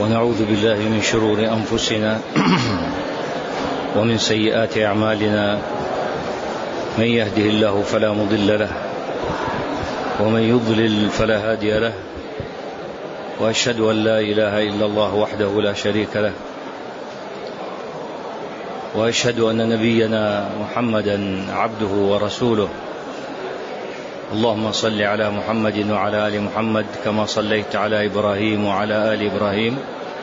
ونعوذ بالله من شرور أنفسنا ومن سيئات أعمالنا. من يهده الله فلا مضل له ومن يضلل فلا هادي له، وأشهد أن لا إله إلا الله وحده لا شريك له، وأشهد أن نبينا محمدا عبده ورسوله. اللهم صل على محمد وعلى آل محمد كما صليت على إبراهيم وعلى آل إبراهيم،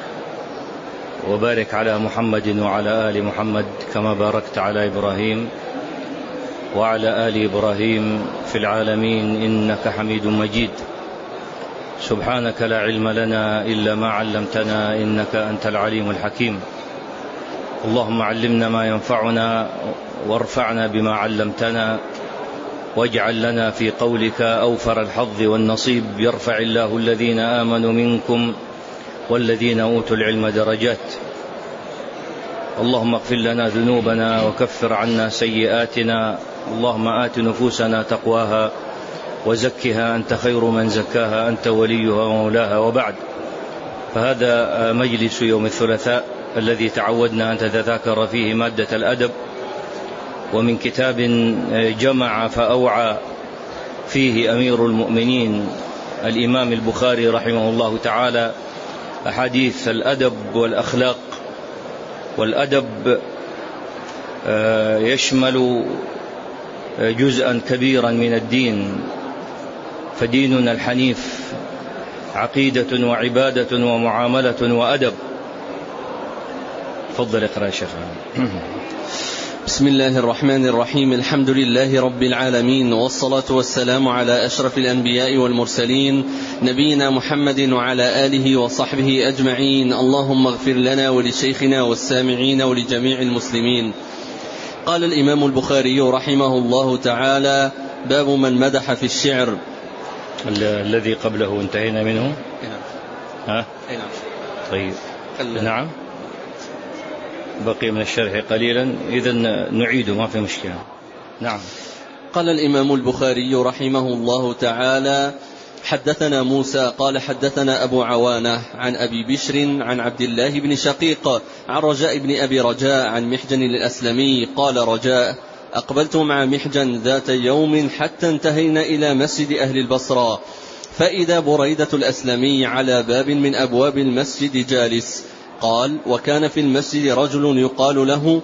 وبارك على محمد وعلى آل محمد كما باركت على إبراهيم وعلى آل إبراهيم في العالمين إنك حميد مجيد. سبحانك لا علم لنا إلا ما علمتنا إنك أنت العليم الحكيم. اللهم علمنا ما ينفعنا وارفعنا بما علمتنا، واجعل لنا في قولك أوفر الحظ والنصيب. يرفع الله الذين آمنوا منكم والذين أوتوا العلم درجات. اللهم اغفر لنا ذنوبنا وكفر عنا سيئاتنا. اللهم آت نفوسنا تقواها وزكها أنت خير من زكاها، أنت وليها ومولاها. وبعد، فهذا مجلس يوم الثلاثاء الذي تعودنا أن نتذاكر فيه مادة الأدب، ومن كتاب جمع فأوعى فيه أمير المؤمنين الإمام البخاري رحمه الله تعالى أحاديث الأدب والأخلاق. والأدب يشمل جزءا كبيرا من الدين، فديننا الحنيف عقيدة وعبادة ومعاملة وأدب. تفضل اقرأ يا شيخ. بسم الله الرحمن الرحيم. الحمد لله رب العالمين، والصلاة والسلام على أشرف الأنبياء والمرسلين، نبينا محمد وعلى آله وصحبه أجمعين. اللهم اغفر لنا ولشيخنا والسامعين ولجميع المسلمين. قال الإمام البخاري رحمه الله تعالى: باب من مدح في الشعر. الذي قبله انتهينا منه. ها؟ طيب، نعم، بقي من الشرح قليلا، إذن نعيده ما في مشكلة. نعم. قال الإمام البخاري رحمه الله تعالى: حدثنا موسى قال حدثنا أبو عوانة عن أبي بشر عن عبد الله بن شقيق عن رجاء بن أبي رجاء عن محجن الأسلمي قال رجاء: أقبلت مع محجن ذات يوم حتى انتهينا إلى مسجد أهل البصرة، فإذا بريدة الأسلمي على باب من أبواب المسجد جالس. قال: وكان في المسجد رجل يقال له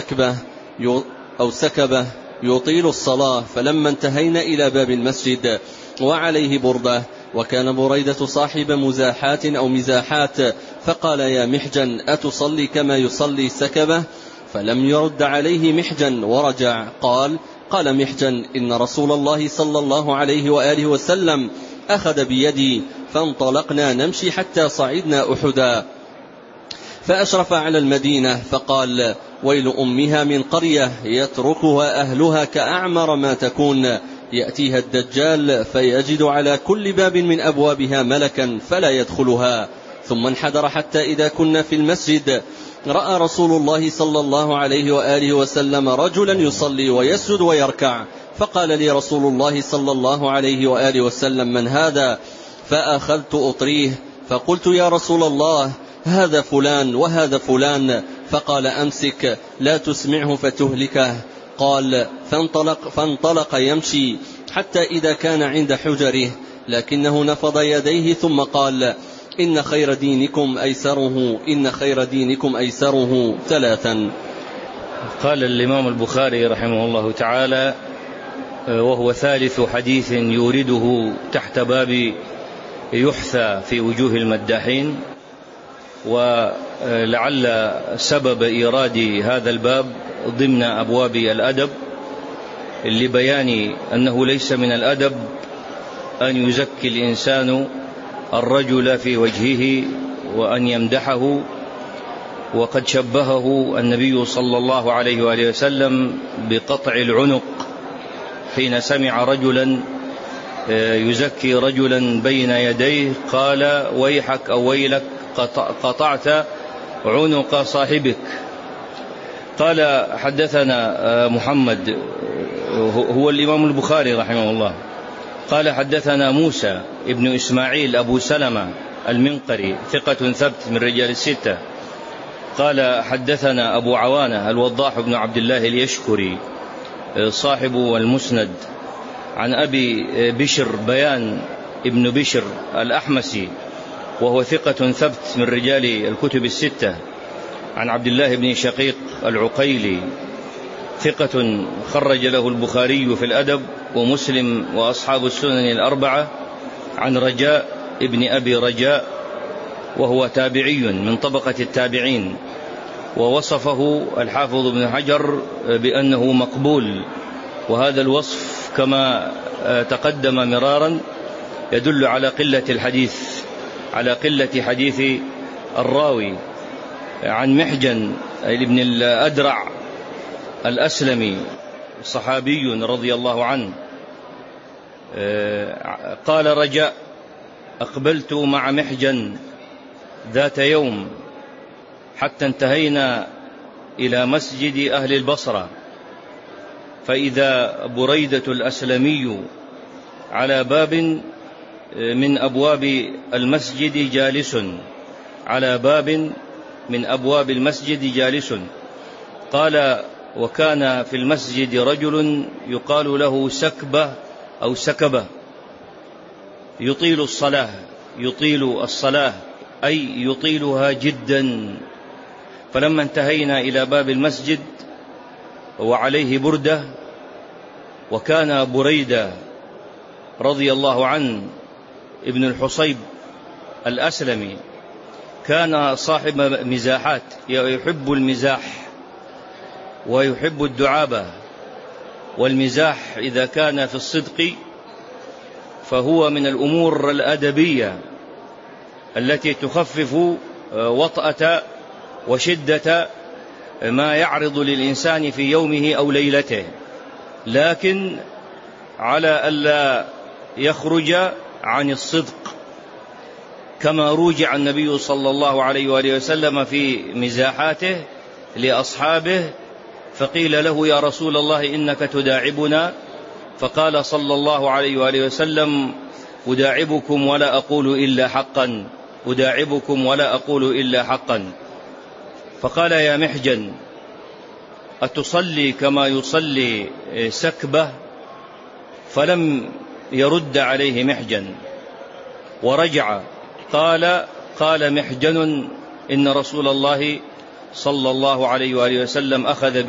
سكبة يطيل الصلاة، فلما انتهينا إلى باب المسجد وعليه بردة، وكان بريدة صاحب مزاحات أو مزاحات، فقال: يا محجن أتصلي كما يصلي سكبة؟ فلم يرد عليه محجن ورجع. قال محجن: إن رسول الله صلى الله عليه وآله وسلم أخذ بيدي فانطلقنا نمشي حتى صعدنا أحدا، فأشرف على المدينة فقال: ويل أمها من قرية يتركها أهلها كأعمر ما تكون، يأتيها الدجال فيجد على كل باب من أبوابها ملكا فلا يدخلها. ثم انحدر حتى إذا كنا في المسجد رأى رسول الله صلى الله عليه وآله وسلم رجلا يصلي ويسجد ويركع، فقال لي رسول الله صلى الله عليه وآله وسلم: من هذا؟ فأخذت أطريه، فقلت: يا رسول الله، هذا فلان وهذا فلان. فقال: أمسك لا تسمعه فتهلكه. قال: فانطلق يمشي حتى إذا كان عند حجره، لكنه نفض يديه ثم قال: إن خير دينكم أيسره، إن خير دينكم أيسره، ثلاثا. قال الإمام البخاري رحمه الله تعالى، وهو ثالث حديث يورده تحت باب يحثى في وجوه المداحين. ولعل سبب إيراد هذا الباب ضمن أبواب الأدب لبيان أنه ليس من الأدب أن يزكي الإنسان الرجل في وجهه وأن يمدحه. وقد شبهه النبي صلى الله عليه وآله وسلم بقطع العنق حين سمع رجلا يزكي رجلا بين يديه، قال: ويحك أو ويلك قطعت عنق صاحبك. قال: حدثنا محمد، هو الإمام البخاري رحمه الله، قال: حدثنا موسى ابن إسماعيل أبو سلمة المنقري ثقة ثبت من رجال الستة. قال حدثنا أبو عوانة الوضاح بن عبد الله اليشكري صاحب المسند عن أبي بشر بيان ابن بشر الأحمسي وهو ثقة ثبت من رجال الكتب الستة، عن عبد الله بن شقيق العقيلي ثقة خرج له البخاري في الأدب ومسلم وأصحاب السنن الأربعة، عن رجاء ابن أبي رجاء وهو تابعي من طبقة التابعين، ووصفه الحافظ ابن حجر بأنه مقبول، وهذا الوصف كما تقدم مرارا يدل على قلة الحديث، على قلة حديث الراوي. عن محجن ابن الأدرع الأسلمي صحابي رضي الله عنه قال رجاء أقبلت مع محجن ذات يوم حتى انتهينا إلى مسجد أهل البصرة، فإذا بريدة الأسلمي على باب من أبواب المسجد جالس، على باب من أبواب المسجد جالس. قال وكان في المسجد رجل يقال له سكبة أو سكبة يطيل الصلاة أي يطيلها جدا. فلما انتهينا إلى باب المسجد وعليه بردة، وكان بريدة رضي الله عنه ابن الحصيب الأسلمي كان صاحب مزاحات، يحب المزاح ويحب الدعابة، والمزاح إذا كان في الصدق فهو من الأمور الأدبية التي تخفف وطأة وشدة ما يعرض للإنسان في يومه أو ليلته، لكن على ألا يخرج عن الصدق، كما روجع النبي صلى الله عليه وآله وسلم في مزاحاته لأصحابه، فقيل له يا رسول الله إنك تداعبنا، فقال صلى الله عليه وآله وسلم أداعبكم ولا أقول إلا حقا، أداعبكم ولا أقول إلا حقا. فقال يا محجن أتصلي كما يصلي سكبة؟ فلم يرد عليه محجن ورجع. قال محجن إن رسول الله صلى الله عليه وآله وسلم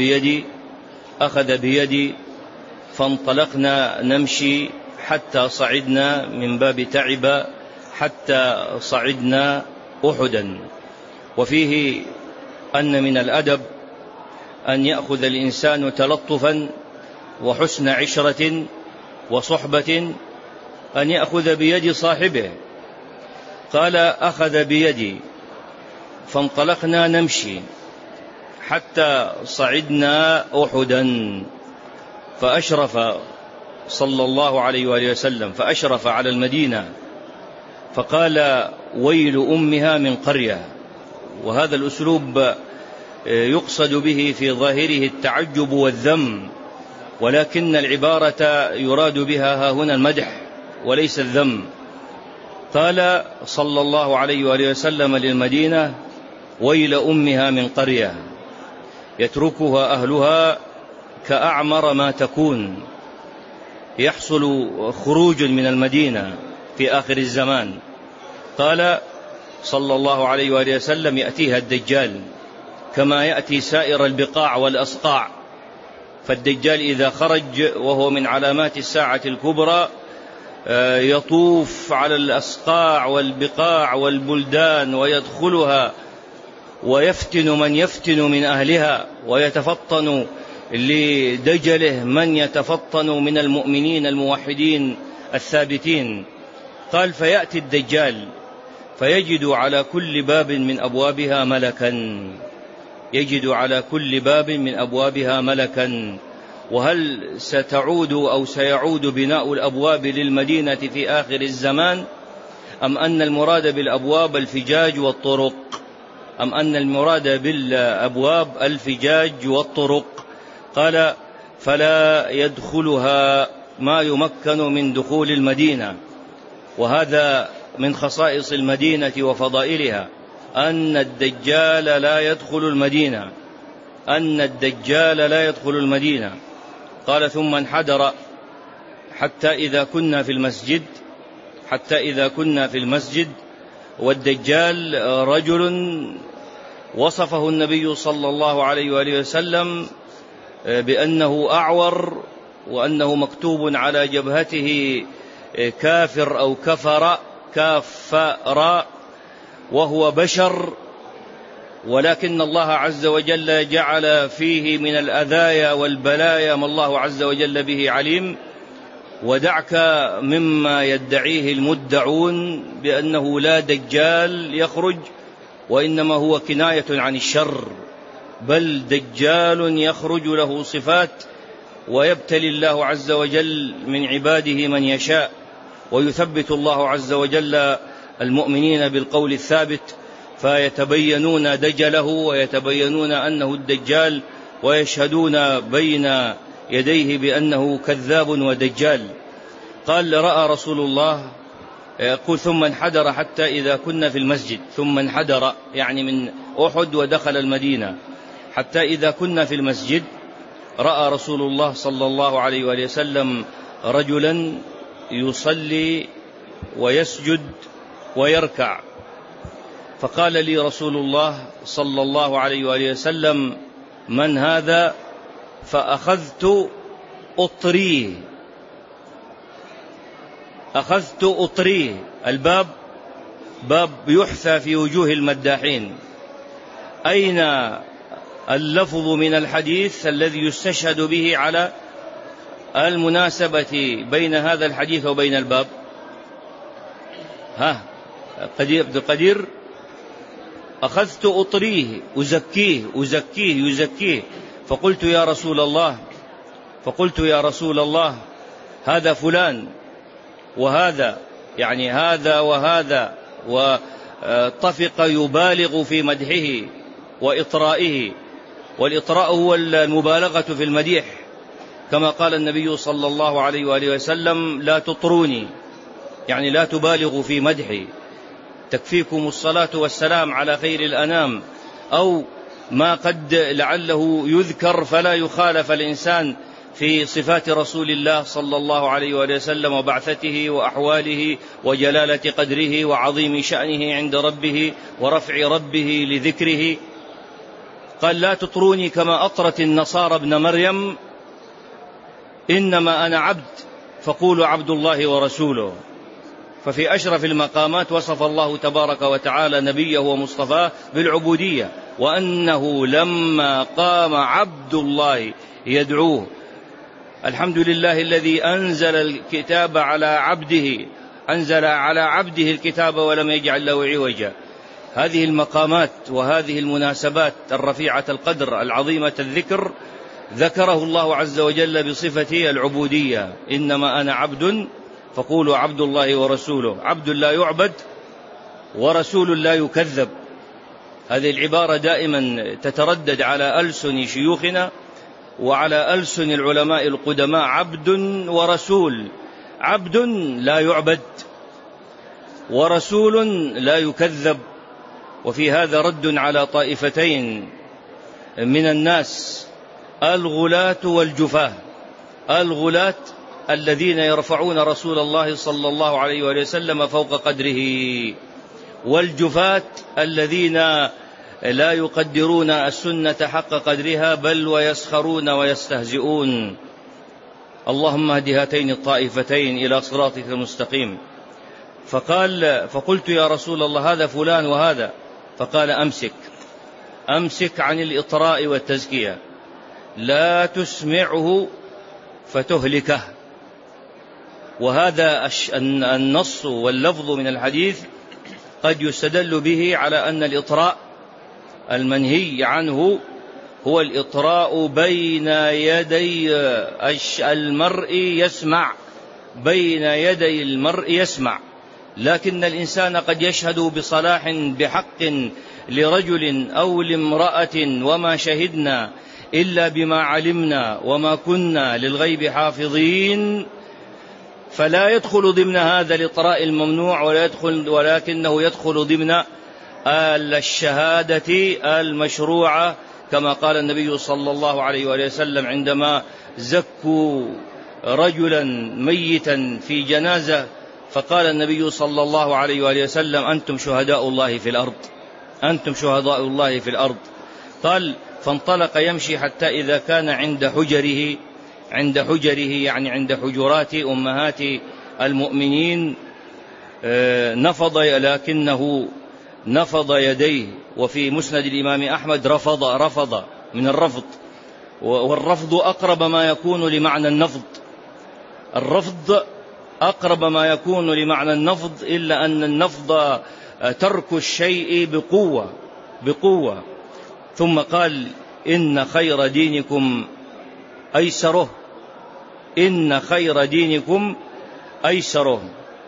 أخذ بيدي فانطلقنا نمشي حتى صعدنا من باب تعب حتى صعدنا أحدا. وفيه أن من الأدب أن يأخذ الإنسان تلطفا وحسن عشرة وصحبة، أن يأخذ بيد صاحبه. قال أخذ بيدي فانطلقنا نمشي حتى صعدنا أحدا، فأشرف صلى الله عليه وآله وسلم فأشرف على المدينة فقال ويل أمها من قرية. وهذا الأسلوب يقصد به في ظاهره التعجب والذم، ولكن العبارة يراد بها ها هنا المدح وليس الذم. قال صلى الله عليه وآله وسلم للمدينة ويل أمها من قرية يتركها أهلها كأعمر ما تكون، يحصل خروج من المدينة في آخر الزمان. قال صلى الله عليه وآله وسلم يأتيها الدجال كما يأتي سائر البقاع والأصقاع، فالدجال إذا خرج وهو من علامات الساعة الكبرى يطوف على الأصقاع والبقاع والبلدان ويدخلها ويفتن من يفتن من أهلها، ويتفطن لدجله من يتفطن من المؤمنين الموحدين الثابتين. قال فيأتي الدجال فيجد على كل باب من أبوابها ملكا، يجد على كل باب من أبوابها ملكا. وهل ستعود أو سيعود بناء الأبواب للمدينة في آخر الزمان، أم أن المراد بالأبواب الفجاج والطرق، أم أن المراد بالأبواب الفجاج والطرق؟ قال فلا يدخلها ما يمكن من دخول المدينة. وهذا من خصائص المدينة وفضائلها أن الدجال لا يدخل المدينة، أن الدجال لا يدخل المدينة. قال ثم انحدر حتى إذا كنا في المسجد والدجال رجل وصفه النبي صلى الله عليه وآله وسلم بأنه أعور، وأنه مكتوب على جبهته كافر أو كافر، وهو بشر، ولكن الله عز وجل جعل فيه من الأذايا والبلايا ما الله عز وجل به عليم. ودعك مما يدعيه المدعون بأنه لا دجال يخرج، وإنما هو كناية عن الشر، بل دجال يخرج له صفات، ويبتلي الله عز وجل من عباده من يشاء، ويثبت الله عز وجل المؤمنين بالقول الثابت، فيتبينون دجله ويتبينون أنه الدجال، ويشهدون بين يديه بأنه كذاب ودجال. قال رأى رسول الله، يقول ثم انحدر حتى إذا كنا في المسجد، ثم انحدر يعني من أحد ودخل المدينة، حتى إذا كنا في المسجد رأى رسول الله صلى الله عليه وآله وسلم رجلا يصلي ويسجد ويركع، فقال لي رسول الله صلى الله عليه وآله وسلم من هذا؟ فأخذت أطريه. الباب باب يحثى في وجوه المداحين. أين اللفظ من الحديث الذي يستشهد به على المناسبة بين هذا الحديث وبين الباب؟ عبد القدير، أخذت أطريه أزكيه. فقلت يا رسول الله هذا فلان وهذا، يعني هذا وهذا، وطفق يبالغ في مدحه وإطرائه، والإطراء هو المبالغة في المديح، كما قال النبي صلى الله عليه وآله وسلم لا تطروني، يعني لا تبالغوا في مدحي، تكفيكم الصلاة والسلام على خير الأنام، أو ما قد لعله يذكر فلا يخالف الإنسان في صفات رسول الله صلى الله عليه وآله وسلم وبعثته وأحواله وجلالة قدره وعظيم شأنه عند ربه ورفع ربه لذكره. قال لا تطروني كما أطرت النصارى ابن مريم، إنما أنا عبد فقولوا عبد الله ورسوله. ففي أشرف المقامات وصف الله تبارك وتعالى نبيه ومصطفاه بالعبودية، وأنه لما قام عبد الله يدعوه، الحمد لله الذي أنزل الكتاب على عبده، أنزل على عبده الكتاب ولم يجعل له عوجا. هذه المقامات وهذه المناسبات الرفيعة القدر العظيمة الذكر ذكره الله عز وجل بصفة العبودية، إنما أنا عبد فقولوا عبد الله ورسوله. عبد لا يعبد ورسول لا يكذب. هذه العبارة دائما تتردد على ألسن شيوخنا وعلى ألسن العلماء القدماء، عبد ورسول، عبد لا يعبد ورسول لا يكذب. وفي هذا رد على طائفتين من الناس، الغلاة والجفاة. الغلاة الذين يرفعون رسول الله صلى الله عليه وسلم فوق قدره، والجفاة الذين لا يقدرون السنة حق قدرها بل ويسخرون ويستهزئون. اللهم اهد هاتين الطائفتين إلى صراطك المستقيم. فقلت يا رسول الله هذا فلان وهذا، فقال أمسك عن الإطراء والتزكية، لا تسمعه فتهلكه. وهذا النص واللفظ من الحديث قد يستدل به على أن الإطراء المنهي عنه هو الإطراء بين يدي المرء يسمع، بين يدي المرء يسمع. لكن الإنسان قد يشهد بصلاح بحق لرجل أو لامرأة، وما شهدنا إلا بما علمنا وما كنا للغيب حافظين، فلا يدخل ضمن هذا الإطراء الممنوع ولكنه يدخل ضمن الشهادة المشروعة، كما قال النبي صلى الله عليه وآله وسلم عندما زكوا رجلا ميتا في جنازة، فقال النبي صلى الله عليه وآله وسلم: أنتم شهداء الله في الأرض، أنتم شهداء الله في الأرض. قال: فانطلق يمشي حتى إذا كان عند حجره يعني عند حجرات أمهات المؤمنين لكنه نفض يديه. وفي مسند الإمام أحمد رفض من الرفض، والرفض أقرب ما يكون لمعنى النفض، الرفض أقرب ما يكون لمعنى النفض، إلا أن النفض ترك الشيء بقوة. ثم قال: إن خير دينكم أيسره، إن خير دينكم أيسره.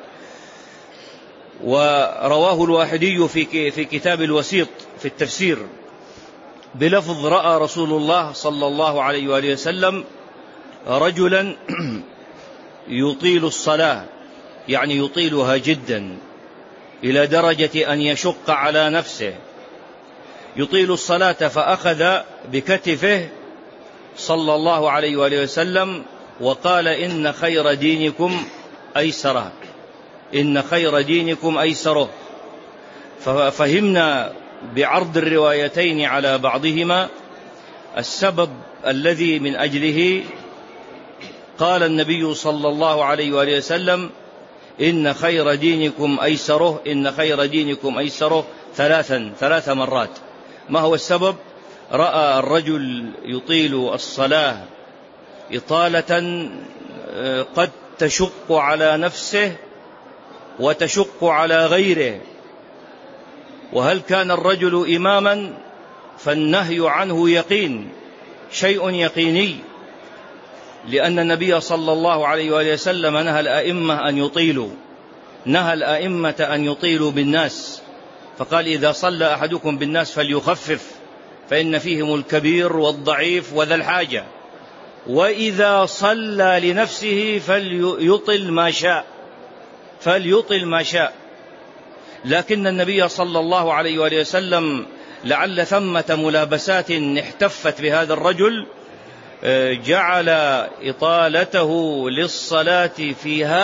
ورواه الواحدي في كتاب الوسيط في التفسير بلفظ: رأى رسول الله صلى الله عليه وآله وسلم رجلا يطيل الصلاة، يعني يطيلها جدا إلى درجة أن يشق على نفسه، يطيل الصلاة، فأخذ بكتفه صلى الله عليه وآله وسلم وقال: إن خير دينكم أيسره، إن خير دينكم أيسره. ففهمنا بعرض الروايتين على بعضهما السبب الذي من أجله قال النبي صلى الله عليه وآله وسلم: إن خير دينكم أيسره، إن خير دينكم أيسره 3 مرات. ما هو السبب؟ رأى الرجل يطيل الصلاة إطالة قد تشق على نفسه وتشق على غيره. وهل كان الرجل إماما؟ فالنهي عنه يقين، شيء يقيني، لأن النبي صلى الله عليه وآله وسلم نهى الأئمة أن يطيلوا بالناس، فقال: إذا صلى أحدكم بالناس فليخفف، فإن فيهم الكبير والضعيف وذا الحاجة، وإذا صلى لنفسه فليطل ما شاء. لكن النبي صلى الله عليه وآله وسلم لعل ثمة ملابسات احتفت بهذا الرجل جعل إطالته للصلاة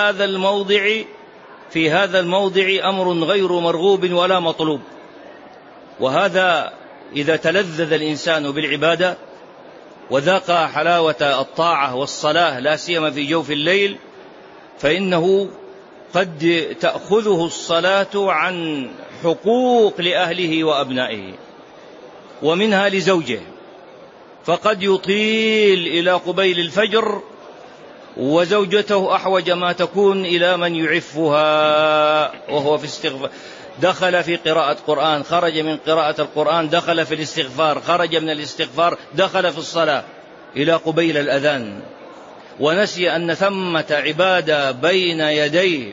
في هذا الموضع أمر غير مرغوب ولا مطلوب. وهذا إذا تلذذ الإنسان بالعبادة وذاق حلاوة الطاعة والصلاة لا سيما في جوف الليل، فإنه قد تأخذه الصلاة عن حقوق لأهله وأبنائه، ومنها لزوجه، فقد يطيل إلى قبيل الفجر وزوجته أحوج ما تكون إلى من يعفها وهو في استغفار، دخل في قراءة قرآن، خرج من قراءة القرآن، دخل في الاستغفار، خرج من الاستغفار، دخل في الصلاة إلى قبيل الأذان، ونسي أن ثمة عبادة بين يديه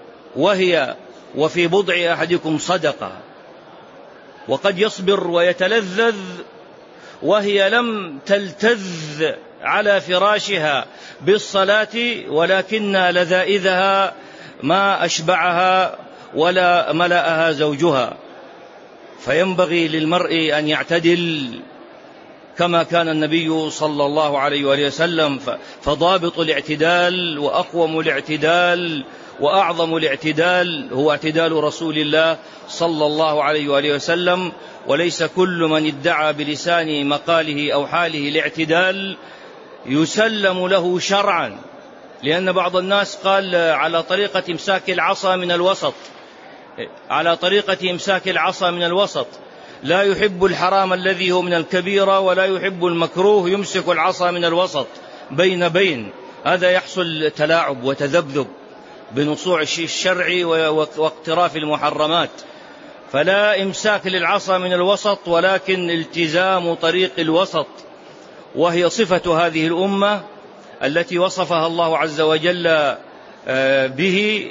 وفي بضع أحدكم صدقة. وقد يصبر ويتلذذ وهي لم تلتذ على فراشها بالصلاة، ولكن لذائذها ما أشبعها ولا ملأها زوجها. فينبغي للمرء أن يعتدل كما كان النبي صلى الله عليه وآله وسلم. فضابط الاعتدال وأقوم الاعتدال وأعظم الاعتدال هو اعتدال رسول الله صلى الله عليه وآله وسلم. وليس كل من ادعى بلسان مقاله أو حاله الاعتدال يسلم له شرعا، لأن بعض الناس قال على طريقة إمساك العصا من الوسط، على طريقة إمساك العصا من الوسط، لا يحب الحرام الذي هو من الكبيرة ولا يحب المكروه، يمسك العصا من الوسط بين. هذا يحصل تلاعب وتذبذب بنصوع الشرع واقتراف المحرمات. فلا إمساك للعصا من الوسط، ولكن التزام طريق الوسط، وهي صفة هذه الأمة التي وصفها الله عز وجل به.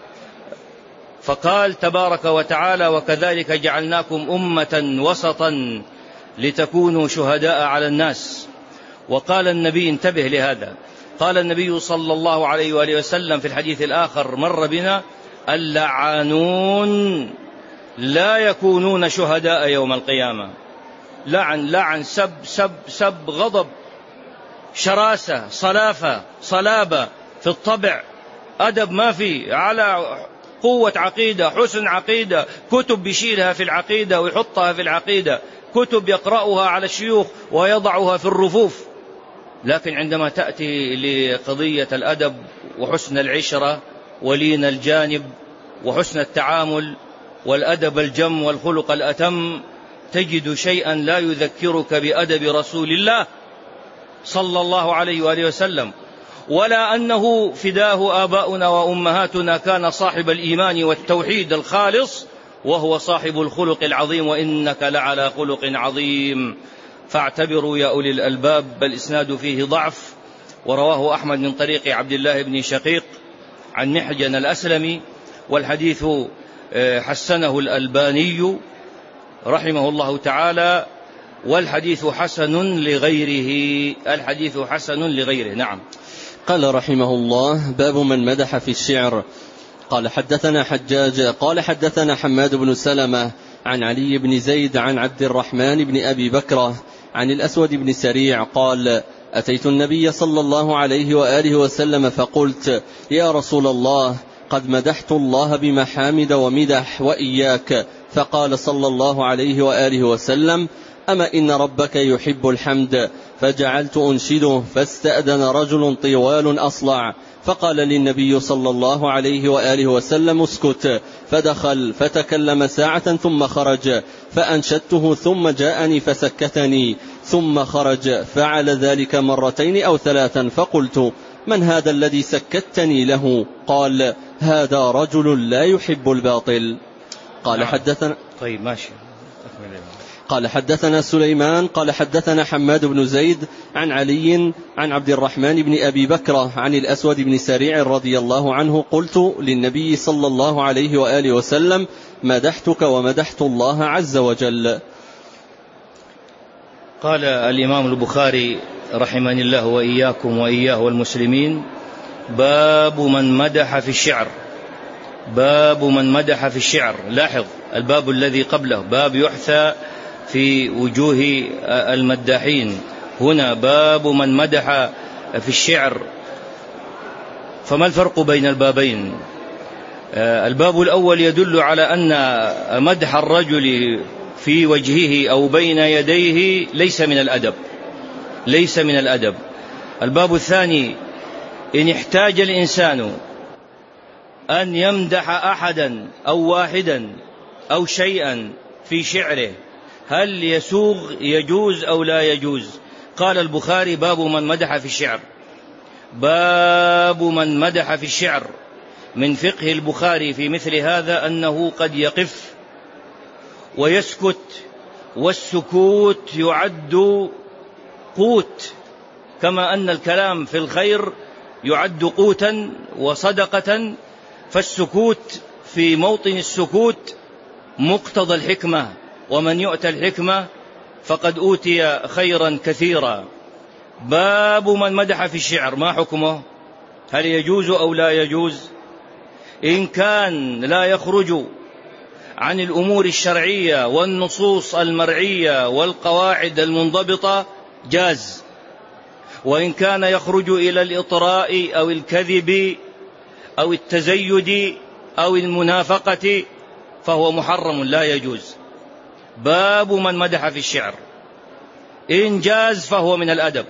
فقال تبارك وتعالى: وكذلك جعلناكم أمة وسطا لتكونوا شهداء على الناس. وقال النبي، انتبه لهذا، قال النبي صلى الله عليه وآله وسلم في الحديث الآخر مر بنا: اللعانون لا يكونون شهداء يوم القيامة. لعن سب غضب، شراسة، صلافة، صلابة في الطبع، أدب ما في، على قوة عقيدة، حسن عقيدة، كتب بيشيلها في العقيدة ويحطها في العقيدة، كتب يقرأها على الشيوخ ويضعها في الرفوف. لكن عندما تأتي لقضية الأدب وحسن العشرة ولين الجانب وحسن التعامل والأدب الجم والخلق الأتم، تجد شيئا لا يذكرك بأدب رسول الله صلى الله عليه وآله وسلم، ولا أنه فداه آباؤنا وأمهاتنا كان صاحب الإيمان والتوحيد الخالص، وهو صاحب الخلق العظيم، وإنك لعلى خلق عظيم. فاعتبروا يا أولي الألباب، بل إسناد فيه ضعف، ورواه أحمد من طريق عبد الله بن شقيق عن محجن الأسلمي، والحديث حسنه الألباني رحمه الله تعالى، والحديث حسن لغيره. الحديث حسن لغيره. نعم. قال رحمه الله: باب من مدح في الشعر. قال حدثنا حجاج قال حدثنا حماد بن سلمة عن علي بن زيد عن عبد الرحمن بن أبي بكرة عن الأسود بن سريع قال: أتيت النبي صلى الله عليه وآله وسلم فقلت: يا رسول الله، قد مدحت الله بمحامد ومدح وإياك. فقال صلى الله عليه وآله وسلم: أما إن ربك يحب الحمد. فجعلت أنشده، فاستأذن رجل طوال أصلع، فقال للنبي صلى الله عليه وآله وسلم: اسكت. فدخل فتكلم ساعة ثم خرج، فأنشدته ثم جاءني فسكتني ثم خرج، فعل ذلك مرتين أو ثلاثا، فقلت: من هذا الذي سكتني له؟ قال: هذا رجل لا يحب الباطل. قال حدثنا طيب ماشي. قال حدثنا سليمان قال حدثنا حماد بن زيد عن علي عن عبد الرحمن بن أبي بكرة عن الأسود بن سريع رضي الله عنه: قلت للنبي صلى الله عليه وآله وسلم: مدحتك ومدحت الله عز وجل. قال الإمام البخاري رحمني الله وإياكم وإياه والمسلمين: باب من مدح في الشعر. باب من مدح في الشعر. لاحظ الباب الذي قبله باب يحثى في وجوه المداحين، هنا باب من مدح في الشعر. فما الفرق بين البابين؟ الباب الأول يدل على أن مدح الرجل في وجهه أو بين يديه ليس من الأدب، ليس من الأدب. الباب الثاني: إن احتاج الإنسان أن يمدح أحدا أو واحدا أو شيئا في شعره، هل يسوغ يجوز أو لا يجوز؟ قال البخاري: باب من مدح في الشعر. باب من مدح في الشعر. من فقه البخاري في مثل هذا أنه قد يقف ويسكت، والسكوت يعد قوت، كما أن الكلام في الخير يعد قوتا وصدقة، فالسكوت في موطن السكوت مقتضى الحكمة، ومن يؤتى الحكمة فقد أوتي خيرا كثيرا. باب من مدح في الشعر، ما حكمه؟ هل يجوز أو لا يجوز؟ إن كان لا يخرج عن الأمور الشرعية والنصوص المرعية والقواعد المنضبطة جاز، وإن كان يخرج إلى الإطراء أو الكذب أو التزيد أو المنافقة فهو محرم لا يجوز. باب من مدح في الشعر. إن جاز فهو من الأدب،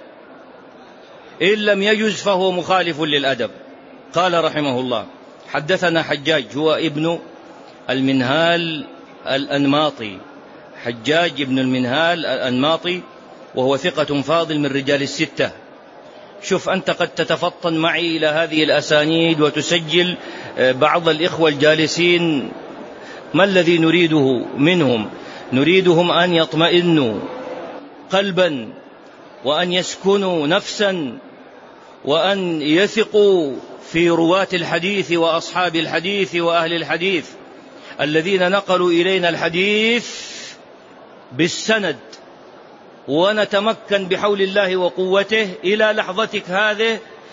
إن لم يجز فهو مخالف للأدب. قال رحمه الله: حدثنا حجاج هو ابن المنهال الأنماطي، حجاج ابن المنهال الأنماطي، وهو ثقة فاضل من رجال الستة. شوف أنت قد تتفطن معي إلى هذه الأسانيد وتسجل بعض الإخوة الجالسين، ما الذي نريده منهم؟ نريدهم أن يطمئنوا قلبا، وأن يسكنوا نفسا، وأن يثقوا في رواة الحديث وأصحاب الحديث وأهل الحديث الذين نقلوا إلينا الحديث بالسند، ونتمكن بحول الله وقوته إلى لحظتك هذه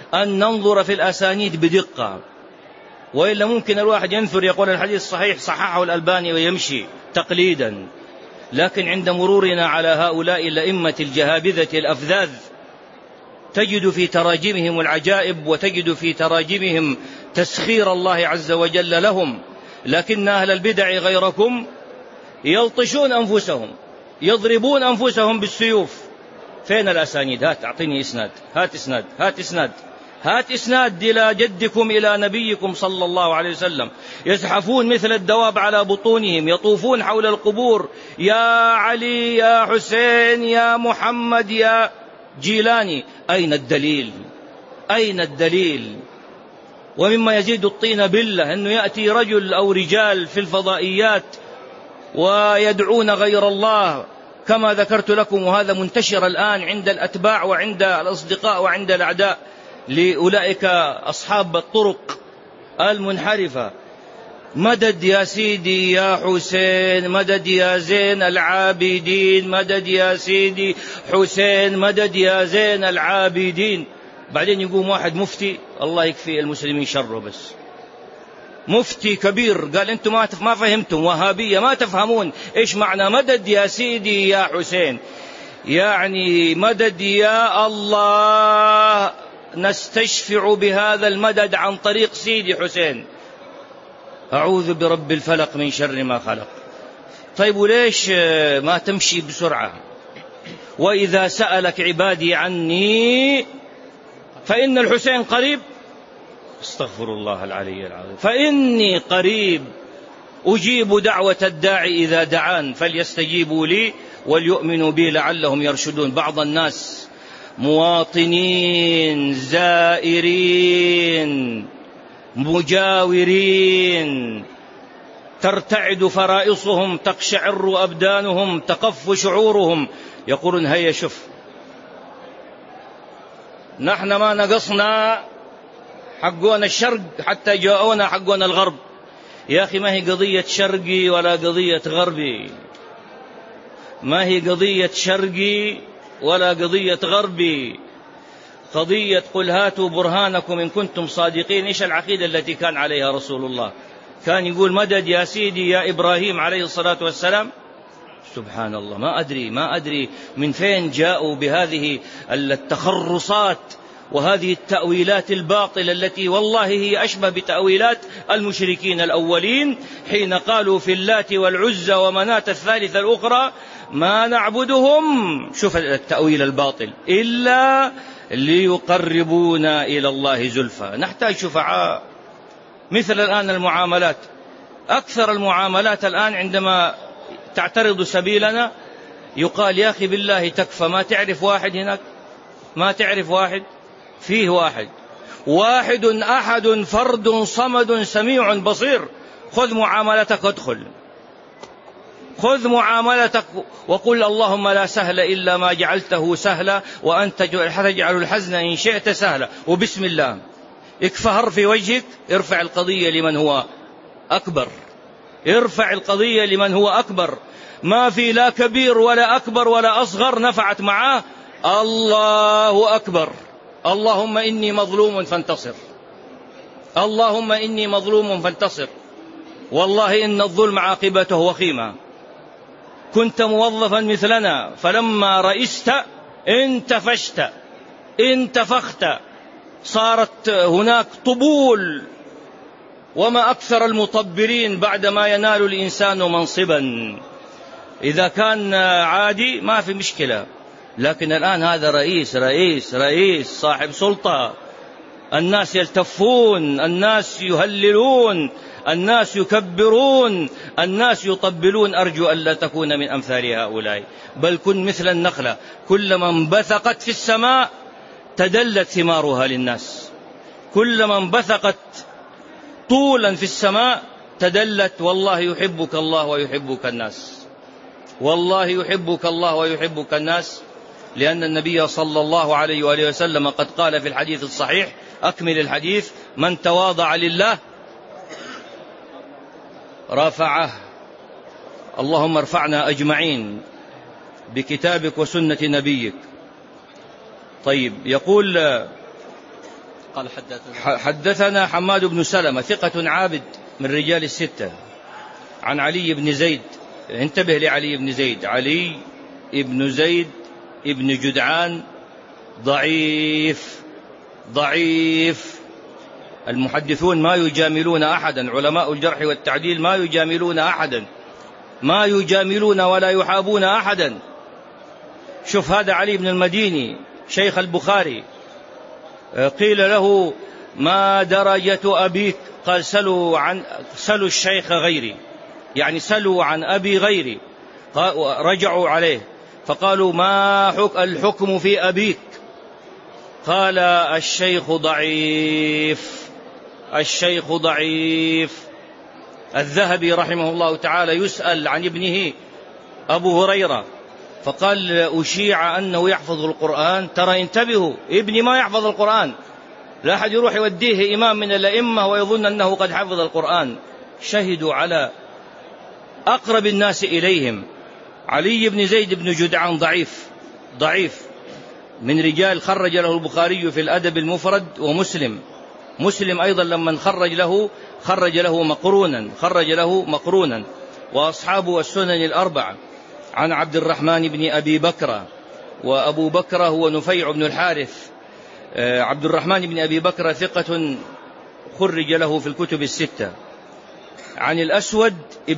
أن ننظر في الأسانيد بدقة، وإلا ممكن الواحد ينثر يقول الحديث صحيح صححه الألباني ويمشي تقليدا. لكن عند مرورنا على هؤلاء الأئمة الجهابذة الأفذاذ تجد في تراجمهم العجائب، وتجد في تراجمهم تسخير الله عز وجل لهم. لكن أهل البدع غيركم يلطشون أنفسهم، يضربون أنفسهم بالسيوف. فين الأسانيد؟ هات أعطيني إسناد، هات إسناد، هات إسناد، هات إسناد إلى جدكم إلى نبيكم صلى الله عليه وسلم. يزحفون مثل الدواب على بطونهم، يطوفون حول القبور، يا علي يا حسين يا محمد يا جيلاني. أين الدليل؟ أين الدليل؟ ومما يزيد الطين بالله أنه يأتي رجل أو رجال في الفضائيات ويدعون غير الله كما ذكرت لكم، وهذا منتشر الآن عند الأتباع وعند الأصدقاء وعند الأعداء لأولئك أصحاب الطرق المنحرفة. مدد يا سيدي يا حسين، مدد يا زين العابدين، مدد يا سيدي حسين، مدد يا زين العابدين. بعدين يقوم واحد مفتي الله يكفي المسلمين شره، بس مفتي كبير قال أنتم ما فهمتم، وهابية ما تفهمون إيش معنى مدد يا سيدي يا حسين، يعني مدد يا الله نستشفع بهذا المدد عن طريق سيدي حسين. أعوذ برب الفلق من شر ما خلق. طيب وليش ما تمشي بسرعة؟ وإذا سألك عبادي عني فإن الحسين قريب، استغفر الله العلي العظيم، فإني قريب أجيب دعوة الداعي إذا دعان فليستجيبوا لي وليؤمنوا بي لعلهم يرشدون. بعض الناس مواطنين زائرين مجاورين ترتعد فرائصهم، تقشعر أبدانهم، تقف شعورهم، يقولون هيا شوف نحن ما نقصنا حقون الشرق حتى جاءونا حقون الغرب. يا أخي ما هي قضية شرقي ولا قضية غربي، ما هي قضية شرقي ولا قضية غربي، قضية قل هاتوا برهانكم إن كنتم صادقين. إيش العقيدة التي كان عليها رسول الله؟ كان يقول مدد يا سيدي يا إبراهيم عليه الصلاة والسلام. سبحان الله، ما أدري من فين جاءوا بهذه التخرصات وهذه التأويلات الباطلة التي والله هي أشبه بتأويلات المشركين الأولين حين قالوا في اللات والعزى ومناة الثالثة الأخرى ما نعبدهم، شوف التأويل الباطل، إلا ليقربونا إلى الله زلفى. نحتاج شفعاء. مثل الآن المعاملات، أكثر المعاملات الآن عندما تعترض سبيلنا يقال يا أخي بالله تكفى، ما تعرف واحد هناك، ما تعرف واحد، فيه واحد أحد فرد صمد سميع بصير، خذ معاملتك وادخل، خذ معاملتك وقل اللهم لا سهل إلا ما جعلته سهلا وأنت تجعل الحزن إن شئت سهلا، وبسم الله اكفهر في وجهك، ارفع القضية لمن هو أكبر، ارفع القضية لمن هو أكبر. ما في لا كبير ولا أكبر ولا أصغر نفعت معاه، الله أكبر. اللهم إني مظلوم فانتصر، اللهم إني مظلوم فانتصر. والله إن الظلم عاقبته وخيمة. كنت موظفا مثلنا فلما رئست انتفشت انتفخت، صارت هناك طبول، وما أكثر المطبلين بعدما ينال الإنسان منصبا. إذا كان عادي ما في مشكلة، لكن الآن هذا رئيس صاحب سلطة، الناس يلتفون، الناس يهللون، الناس يكبرون، الناس يطبلون. أرجو أن لا تكون من أمثال هؤلاء، بل كن مثل النخلة كلما انبثقت في السماء تدلت ثمارها للناس، كلما انبثقت طولا في السماء تدلت. والله يحبك الله ويحبك الناس، والله يحبك الله ويحبك الناس، لأن النبي صلى الله عليه وآله وسلم قد قال في الحديث الصحيح، أكمل الحديث: من تواضع لله رفعه. اللهم ارفعنا أجمعين بكتابك وسنة نبيك. طيب، يقول قال حدثنا حماد بن سلمة ثقة عابد من رجال الستة، عن علي بن زيد. انتبه لعلي بن زيد، علي بن زيد ابن جدعان ضعيف. المحدثون ما يجاملون أحدا، علماء الجرح والتعديل ما يجاملون أحدا، ما يجاملون ولا يحابون أحدا. شوف هذا علي بن المديني شيخ البخاري، قيل له ما درجة أبيك؟ قال سلوا الشيخ غيري، يعني سلوا عن أبي غيري. رجعوا عليه فقالوا ما الحكم في أبيك؟ قال الشيخ ضعيف. الذهبي رحمه الله تعالى يسأل عن ابنه أبو هريرة فقال أشيع أنه يحفظ القرآن. ترى انتبهوا، ابني ما يحفظ القرآن، لا أحد يروح يوديه إمام من الأئمة ويظن أنه قد حفظ القرآن. شهدوا على أقرب الناس إليهم. علي بن زيد بن جدعان ضعيف من رجال خرج له البخاري في الأدب المفرد، ومسلم أيضا لما خرج له مقرونا وأصحابه السنن الأربعة. عن عبد الرحمن بن أبي بكر، وأبو بكر هو نفيع بن الحارث. عبد الرحمن بن أبي بكر ثقة خرج له في الكتب الستة. عن الأسود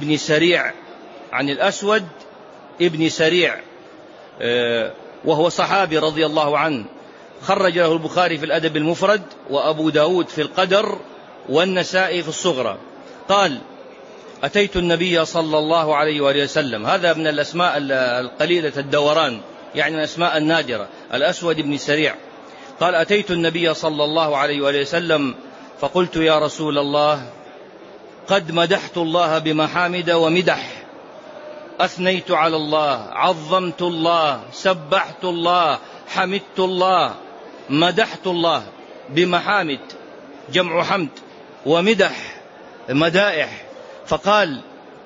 ابن سريع وهو صحابي رضي الله عنه، خرج له البخاري في الأدب المفرد، وأبو داود في القدر، والنسائي في الصغرى. قال أتيت النبي صلى الله عليه وآله وسلم. هذا من الأسماء القليلة الدوران، يعني من الأسماء النادرة. الأسود بن سريع قال أتيت النبي صلى الله عليه وآله وسلم فقلت يا رسول الله قد مدحت الله بمحامد ومدح، أثنيت على الله، عظمت الله، سبحت الله، حمدت الله. مدحت الله بمحامد جمع حمد، ومدح مدائح. فقال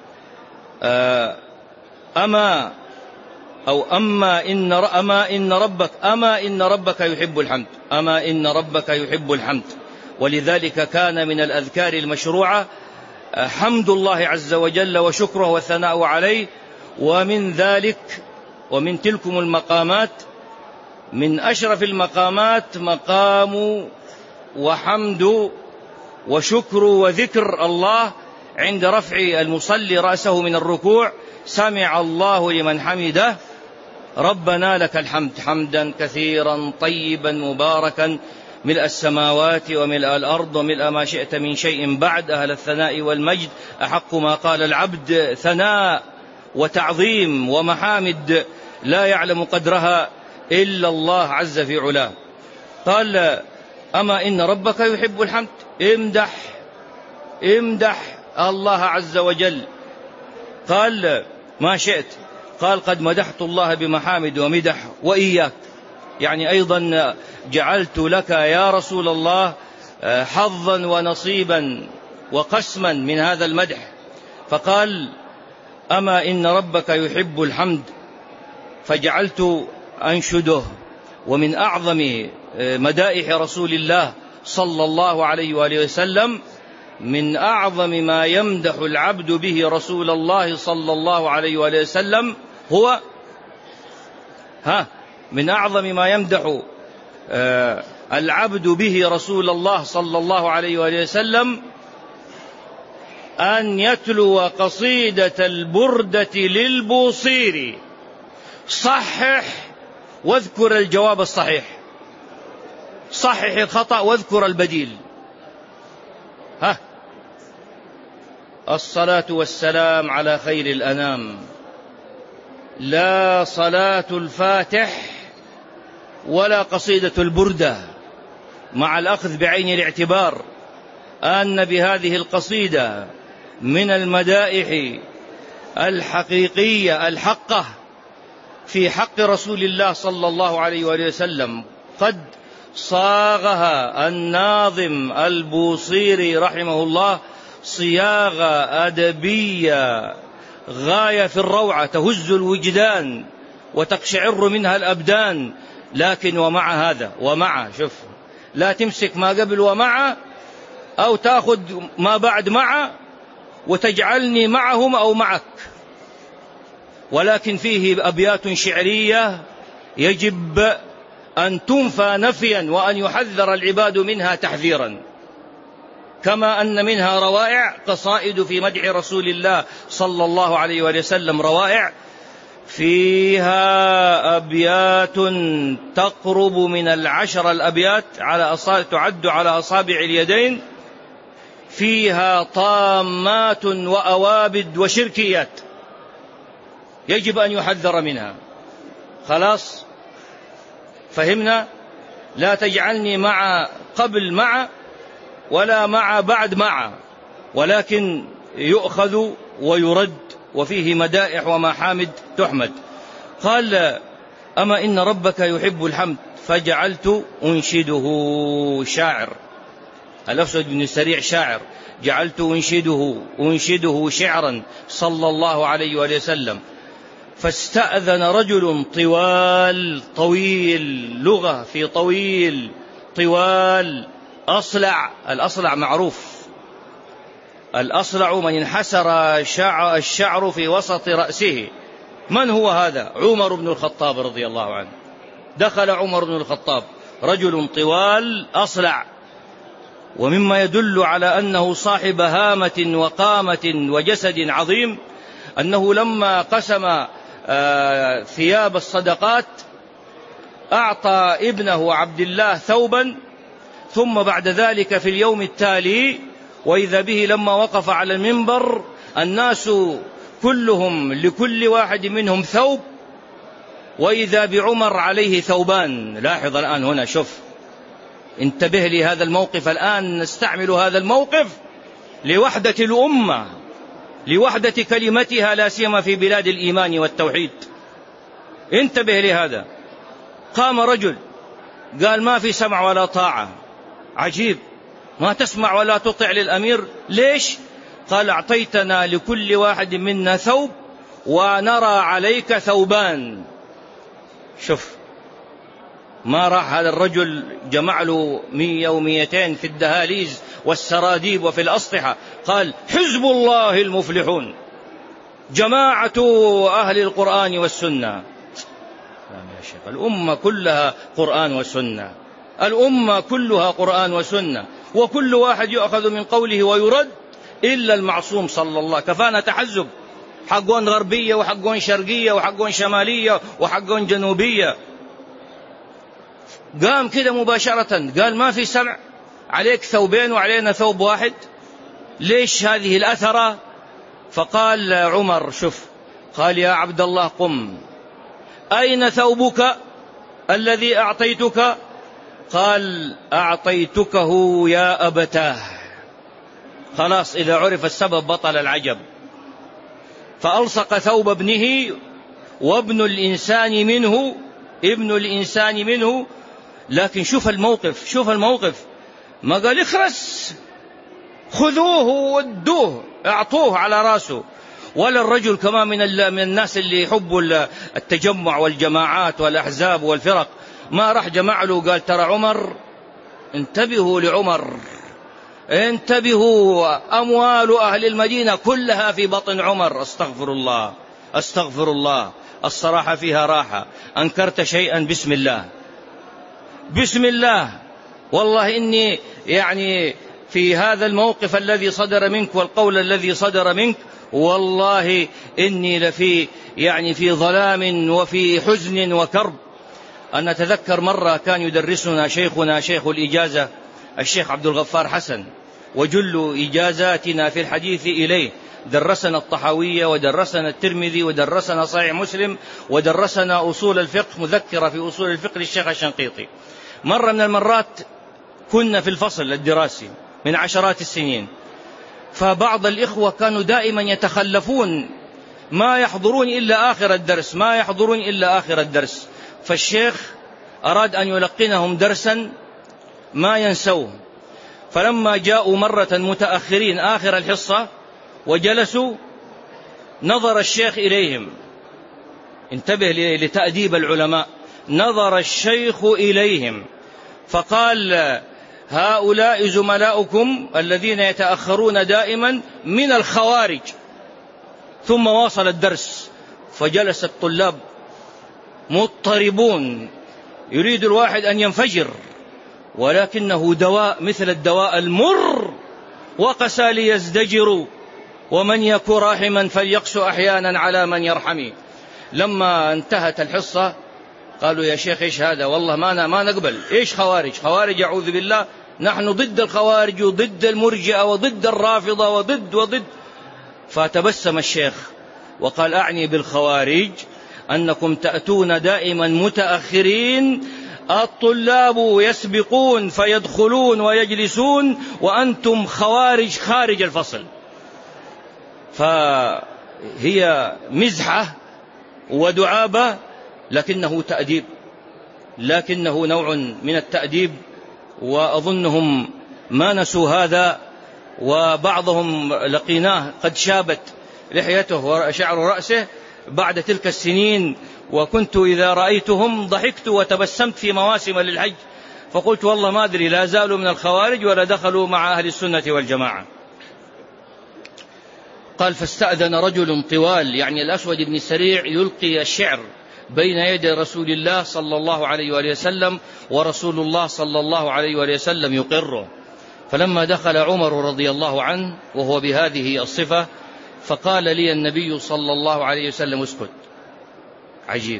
أما إن ربك يحب الحمد. ولذلك كان من الأذكار المشروعة حمد الله عز وجل وشكره والثناء عليه. ومن تلكم المقامات، من أشرف المقامات مقام وحمد وشكر وذكر الله عند رفع المصلي رأسه من الركوع: سمع الله لمن حمده ربنا لك الحمد حمدا كثيرا طيبا مباركا ملء السماوات وملء الأرض وملء ما شئت من شيء بعد، أهل الثناء والمجد، أحق ما قال العبد، ثناء وتعظيم ومحامد لا يعلم قدرها إلا الله عز في علاه. قال أما إن ربك يحب الحمد، امدح الله عز وجل. قال ما شئت، قال قد مدحت الله بمحامد ومدح وإياك، يعني أيضا جعلت لك يا رسول الله حظا ونصيبا وقسما من هذا المدح. فقال أما إن ربك يحب الحمد، فجعلت أنشده. ومن أعظم مدائح رسول الله صلى الله عليه وآله وسلم، من أعظم ما يمدح العبد به رسول الله صلى الله عليه وآله وسلم هو من أعظم ما يمدح العبد به رسول الله صلى الله عليه وآله وسلم أن يتلو قصيدة البردة للبوصيري. صحح واذكر الجواب الصحيح، صحح الخطأ واذكر البديل. الصلاة والسلام على خير الأنام، لا صلاة الفاتح ولا قصيدة البردة، مع الأخذ بعين الاعتبار أن بهذه القصيدة من المدائح الحقيقية الحقة في حق رسول الله صلى الله عليه وآله وسلم، قد صاغها الناظم البوصيري رحمه الله صياغة أدبية غاية في الروعة، تهز الوجدان وتقشعر منها الأبدان. لكن ومع هذا، شوف لا تمسك ما قبل ومعه أو تأخذ ما بعد معه وتجعلني معهم أو معك، ولكن فيه أبيات شعرية يجب أن تنفى نفيا وأن يحذر العباد منها تحذيرا، كما أن منها روائع قصائد في مدح رسول الله صلى الله عليه وسلم، روائع فيها أبيات تقرب من 10 الأبيات تعد على أصابع اليدين، فيها طامات وأوابد وشركيات يجب أن يحذر منها. خلاص فهمنا؟ لا تجعلني مع قبل مع ولا مع بعد مع، ولكن يؤخذ ويرد وفيه مدائح ومحامد تحمد. قال أما إن ربك يحب الحمد فجعلت أنشده، شاعر الأسود بن السريع شاعر، جعلت أنشده شعرا صلى الله عليه وسلم. فاستأذن رجل طويل لغة في طويل طوال أصلع، الأصلع معروف، الأصلع من انحسر الشعر في وسط رأسه. من هو هذا؟ عمر بن الخطاب رضي الله عنه. دخل عمر بن الخطاب رجل طوال أصلع، ومما يدل على أنه صاحب هامة وقامة وجسد عظيم أنه لما قسم ثياب الصدقات أعطى ابنه عبد الله ثوبا، ثم بعد ذلك في اليوم التالي وإذا به لما وقف على المنبر الناس كلهم لكل واحد منهم ثوب، وإذا بعمر عليه ثوبان. لاحظ الآن هنا، شوف، انتبه لهذا الموقف الآن، نستعمل هذا الموقف لوحدة الأمة، لوحدة كلمتها، لا سيما في بلاد الإيمان والتوحيد. انتبه لهذا. قام رجل قال ما في سمع ولا طاعة. عجيب، ما تسمع ولا تطع للأمير، ليش؟ قال أعطيتنا لكل واحد منا ثوب ونرى عليك ثوبان. شوف، ما راح هذا الرجل جمع له 100 و200 في الدهاليز والسراديب وفي الأسطحة، قال حزب الله المفلحون، جماعة أهل القرآن والسنة. يا شيخ، الأمة كلها قرآن وسنة، الأمة كلها قرآن وسنة، وكل واحد يأخذ من قوله ويرد إلا المعصوم صلى الله. كفانا تحزب، حقون غربية وحقون شرقية وحقون شمالية وحقون جنوبية. قام كده مباشرة قال ما في سمع، عليك ثوبين وعلينا ثوب واحد، ليش هذه الأثرة؟ فقال عمر شوف، قال يا عبد الله قم، أين ثوبك الذي أعطيتك؟ قال أعطيتكه يا أبتاه. خلاص، إذا عرف السبب بطل العجب. فألصق ثوب ابنه، وابن الإنسان منه، ابن الإنسان منه. لكن شوف الموقف، شوف الموقف، ما قال اخرس خذوه ودوه اعطوه على راسه. ولا الرجل كما من الناس اللي يحبوا التجمع والجماعات والأحزاب والفرق، ما راح جمع له قال ترى عمر، انتبهوا لعمر، انتبهوا، أموال أهل المدينة كلها في بطن عمر. استغفر الله استغفر الله، الصراحة فيها راحة. أنكرت شيئا بسم الله، بسم الله. والله إني يعني في هذا الموقف الذي صدر منك والقول الذي صدر منك، والله إني لفي يعني في ظلام وفي حزن وكرب. أنا أتذكر مرة كان يدرسنا شيخنا شيخ الإجازة الشيخ عبد الغفار حسن، وجل إجازاتنا في الحديث إليه، درسنا الطحاوية ودرسنا الترمذي ودرسنا صحيح مسلم ودرسنا أصول الفقه، مذكرة في أصول الفقه للشيخ الشنقيطي. مرة من المرات كنا في الفصل الدراسي من عشرات السنين، فبعض الإخوة كانوا دائما يتخلفون، ما يحضرون إلا آخر الدرس، ما يحضرون إلا آخر الدرس. فالشيخ أراد أن يلقنهم درسا ما ينسوه، فلما جاءوا مرة متأخرين آخر الحصة وجلسوا، نظر الشيخ إليهم، انتبه لتأديب العلماء، نظر الشيخ إليهم فقال هؤلاء زملاؤكم الذين يتأخرون دائما من الخوارج، ثم واصل الدرس. فجلس الطلاب مضطربون، يريد الواحد أن ينفجر، ولكنه دواء مثل الدواء المر، وقسى ليزدجروا، ومن يك راحما فليقس أحيانا على من يرحمي. لما انتهت الحصة قالوا يا شيخ إيش هذا؟ والله ما نقبل. إيش خوارج؟ خوارج أعوذ بالله، نحن ضد الخوارج وضد المرجئة وضد الرافضة وضد. فتبسم الشيخ وقال أعني بالخوارج أنكم تأتون دائما متأخرين، الطلاب يسبقون فيدخلون ويجلسون، وأنتم خوارج خارج الفصل. فهي مزحة ودعابة، لكنه تأديب، لكنه نوع من التأديب، وأظنهم ما نسوا هذا. وبعضهم لقيناه قد شابت لحيته وشعر رأسه بعد تلك السنين، وكنت إذا رأيتهم ضحكت وتبسمت في مواسم للحج، فقلت والله ما أدري لا زالوا من الخوارج ولا دخلوا مع أهل السنة والجماعة. قال فاستأذن رجل طوال، يعني الأسود بن سريع يلقي الشعر بين يدي رسول الله صلى الله عليه وآله وسلم، ورسول الله صلى الله عليه وآله وسلم يقره. فلما دخل عمر رضي الله عنه وهو بهذه الصفة، فقال لي النبي صلى الله عليه وسلم اسكت. عجيب،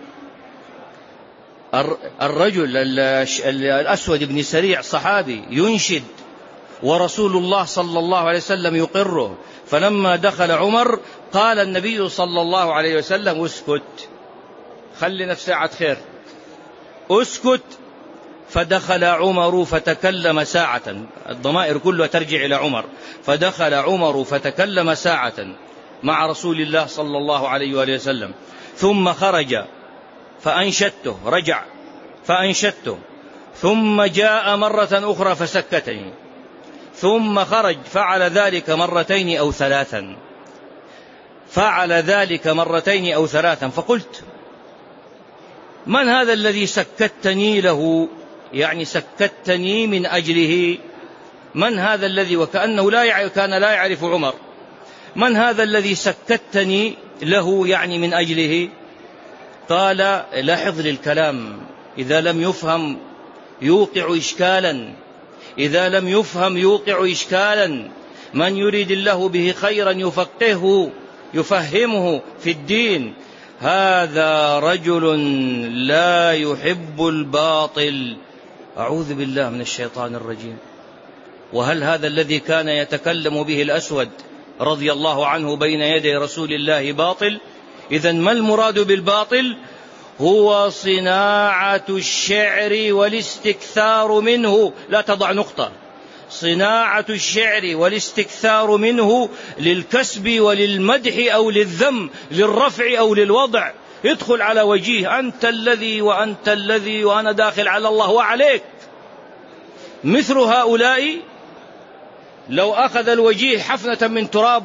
الرجل الأسود بن سريع صحابي ينشد، ورسول الله صلى الله عليه وسلم يقره. فلما دخل عمر قال النبي صلى الله عليه وسلم اسكت، خلينا في ساعة خير، اسكت. فدخل عمر فتكلم ساعة، الضمائر كلها ترجع إلى عمر. فدخل عمر فتكلم ساعة مع رسول الله صلى الله عليه وآله وسلم، ثم خرج فأنشدته، رجع فأنشدته، ثم جاء مرة أخرى فسكتني، ثم خرج فعل ذلك مرتين أو ثلاثا، فعل ذلك مرتين أو ثلاثا. فقلت من هذا الذي سكتني له؟ يعني سكتني من أجله، من هذا الذي، وكأنه كان لا يعرف عمر، من هذا الذي سكتني له يعني من أجله؟ قال لاحظ للكلام، إذا لم يفهم يوقع إشكالا، إذا لم يفهم يوقع إشكالا. من يريد الله به خيرا يفقهه يفهمه في الدين. هذا رجل لا يحب الباطل، أعوذ بالله من الشيطان الرجيم. وهل هذا الذي كان يتكلم به الأسود رضي الله عنه بين يدي رسول الله باطل؟ إذن ما المراد بالباطل؟ هو صناعة الشعر والاستكثار منه، لا تضع نقطة، صناعة الشعر والاستكثار منه للكسب وللمدح أو للذم، للرفع أو للوضع. ادخل على وجيه، أنت الذي وأنت الذي وأنا داخل على الله وعليك. مثل هؤلاء لو أخذ الوجيه حفنة من تراب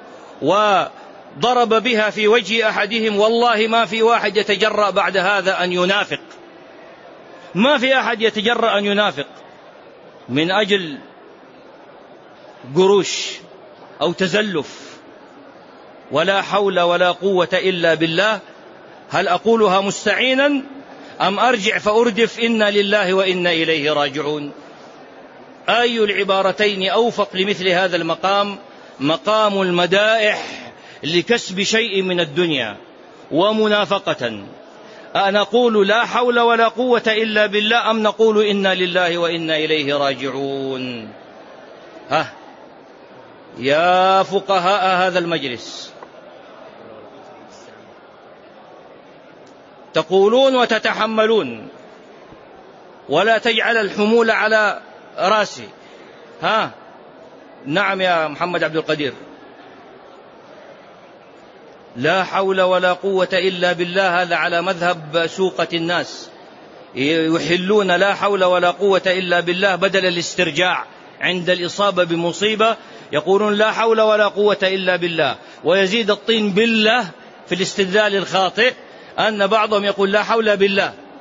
وضرب بها في وجه أحدهم، والله ما في واحد يتجرأ بعد هذا أن ينافق، ما في أحد يتجرأ أن ينافق من أجل قروش أو تزلف. ولا حول ولا قوة إلا بالله. هل أقولها مستعينا أم أرجع فأردف إنا لله وإنا إليه راجعون؟ أي العبارتين أوفق لمثل هذا المقام؟ مقام المدائح لكسب شيء من الدنيا ومنافقة. أنقول لا حول ولا قوة إلا بالله أم نقول إنا لله وإنا إليه راجعون؟ يا فقهاء هذا المجلس، تقولون وتتحملون، ولا تجعل الحمول على راسي. نعم يا محمد عبد القدير، لا حول ولا قوة إلا بالله، هذا على مذهب سوقة الناس، يحلون لا حول ولا قوة إلا بالله بدل الاسترجاع عند الإصابة بمصيبة، يقولون لا حول ولا قوة إلا بالله. ويزيد الطين بالله في الاستدلال الخاطئ أن بعضهم يقول لا حول بالله،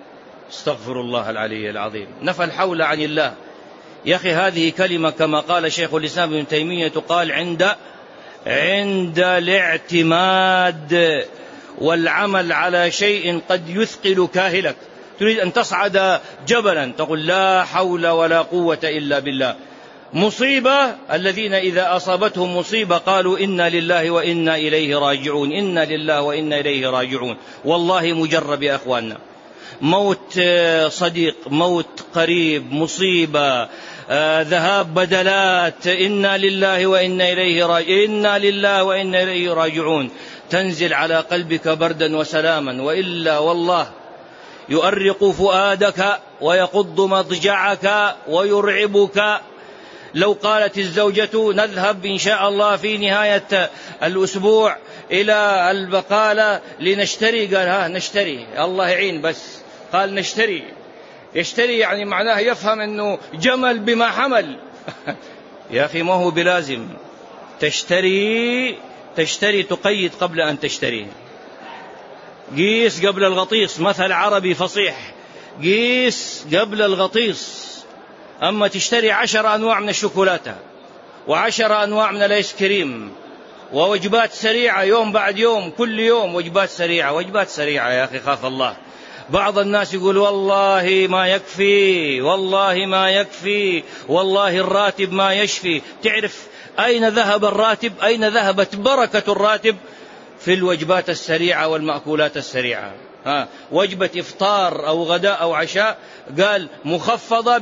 استغفر الله العلي العظيم. نفى الحول عن الله. يا أخي هذه كلمة كما قال شيخ الإسلام ابن تيمية تقال عند الاعتماد والعمل على شيء قد يثقل كاهلك. تريد أن تصعد جبلا تقول لا حول ولا قوة إلا بالله. مصيبة الذين إذا أصابتهم مصيبة قالوا إنا لله وإنا إليه راجعون، إنا لله وإنا إليه راجعون. والله مجرب يا أخواننا، موت صديق، موت قريب، مصيبة، ذهاب بدلات، إنا لله وإنا إليه راجعون، إنا لله وإنا إليه راجعون، تنزل على قلبك بردا وسلاما. وإلا والله يؤرق فؤادك ويقض مضجعك ويرعبك. لو قالت الزوجة نذهب إن شاء الله في نهاية الأسبوع إلى البقالة لنشتري، قال ها نشتري، الله يعين، بس قال نشتري. يشتري يعني معناه يفهم أنه جمل بما حمل. يا أخي ما هو بلازم تشتري تقيد قبل أن تشتري. قيس قبل الغطيس، مثل عربي فصيح، قيس قبل الغطيس. أما تشتري 10 أنواع من الشوكولاتة و10 أنواع من الآيس كريم ووجبات سريعة يوم بعد يوم، كل يوم وجبات سريعة، وجبات سريعة. يا أخي خاف الله. بعض الناس يقول والله ما يكفي، والله ما يكفي، والله الراتب ما يشفي. تعرف أين ذهب الراتب؟ أين ذهبت بركة الراتب؟ في الوجبات السريعة والمأكولات السريعة. وجبة إفطار أو غداء أو عشاء قال مخفضة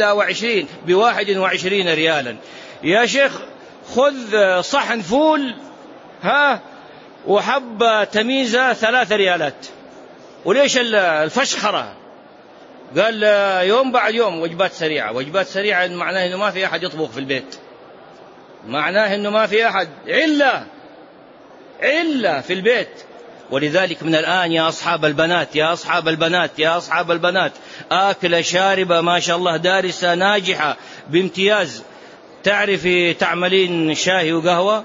ب21 ريالا. يا شيخ خذ صحن فول وحبة تميزة 3 ريالات. وليش الفشخرة؟ قال يوم بعد يوم وجبات سريعة. وجبات سريعة معناه أنه ما في أحد يطبخ في البيت، معناه أنه ما في أحد، علة في البيت. ولذلك من الآن يا أصحاب البنات آكلة شاربة ما شاء الله، دارسة ناجحة بامتياز، تعرفي تعملين شاهي وقهوة؟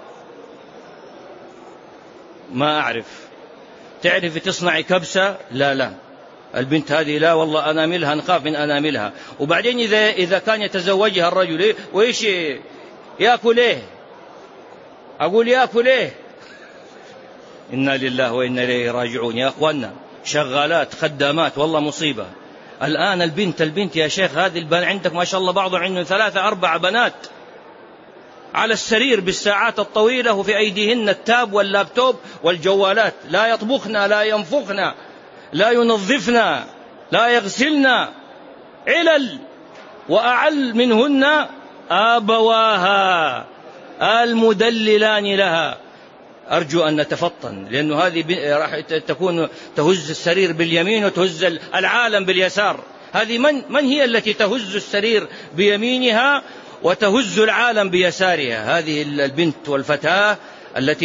ما أعرف. تعرفي تصنعي كبسة؟ لا. البنت هذه لا والله أناملها، نخاف من أناملها. وبعدين إذا كان يتزوجها الرجل وإيش يأكل إيه؟ أقول يأكل إيه؟ إنا لله وإنا إليه راجعون. يا أخوانا شغالات، خدامات، والله مصيبة. الآن البنت يا شيخ، هذه البنات عندك ما شاء الله بعضهم عنده 3-4 بنات على السرير بالساعات الطويلة، وفي أيديهن التاب واللابتوب والجوالات، لا يطبخن، لا ينفخن، لا ينظفن، لا يغسلن. علل. وأعل منهن آبواها المدللان لها. أرجو أن نتفطن، لأن هذه راح تكون تهز السرير باليمين وتهز العالم باليسار. هذه من هي التي تهز السرير بيمينها وتهز العالم بيسارها؟ هذه البنت والفتاة التي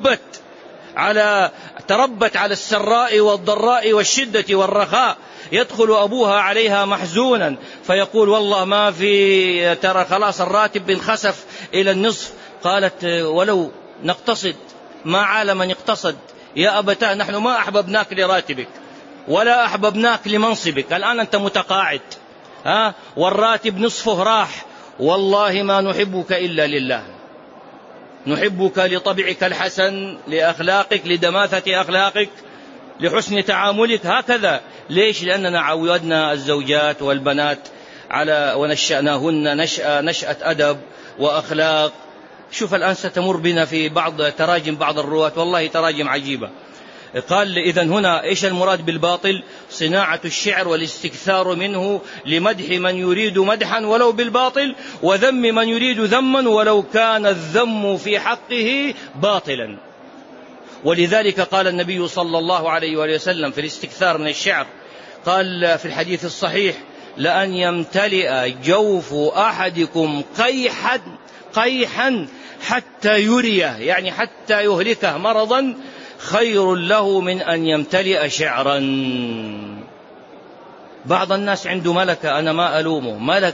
تربت على السراء والضراء والشدة والرخاء. يدخل أبوها عليها محزونا فيقول والله ما في، ترى خلاص الراتب انخسف إلى النصف. قالت ولو نقتصد ما عال من اقتصد. يا أبتاه نحن ما أحببناك لراتبك ولا أحببناك لمنصبك، الآن أنت متقاعد والراتب نصفه راح. والله ما نحبك إلا لله، نحبك لطبعك الحسن، لأخلاقك، لدماثة أخلاقك، لحسن تعاملك. هكذا. ليش؟ لأننا عودنا الزوجات والبنات على ونشأناهن نشأة أدب وأخلاق. شوف الآن ستمر بنا في بعض تراجم بعض الرواة، والله تراجم عجيبة. قال إذن هنا إيش المراد بالباطل؟ صناعة الشعر والاستكثار منه لمدح من يريد مدحا ولو بالباطل، وذم من يريد ذما ولو كان الذم في حقه باطلا. ولذلك قال النبي صلى الله عليه وسلم في الاستكثار من الشعر، قال في الحديث الصحيح لأن يمتلئ جوف أحدكم قيحا حتى يريه، يعني حتى يهلكه مرضا، خير له من أن يمتلئ شعرا. بعض الناس عنده ملكة، أنا ما ألومه، ملكة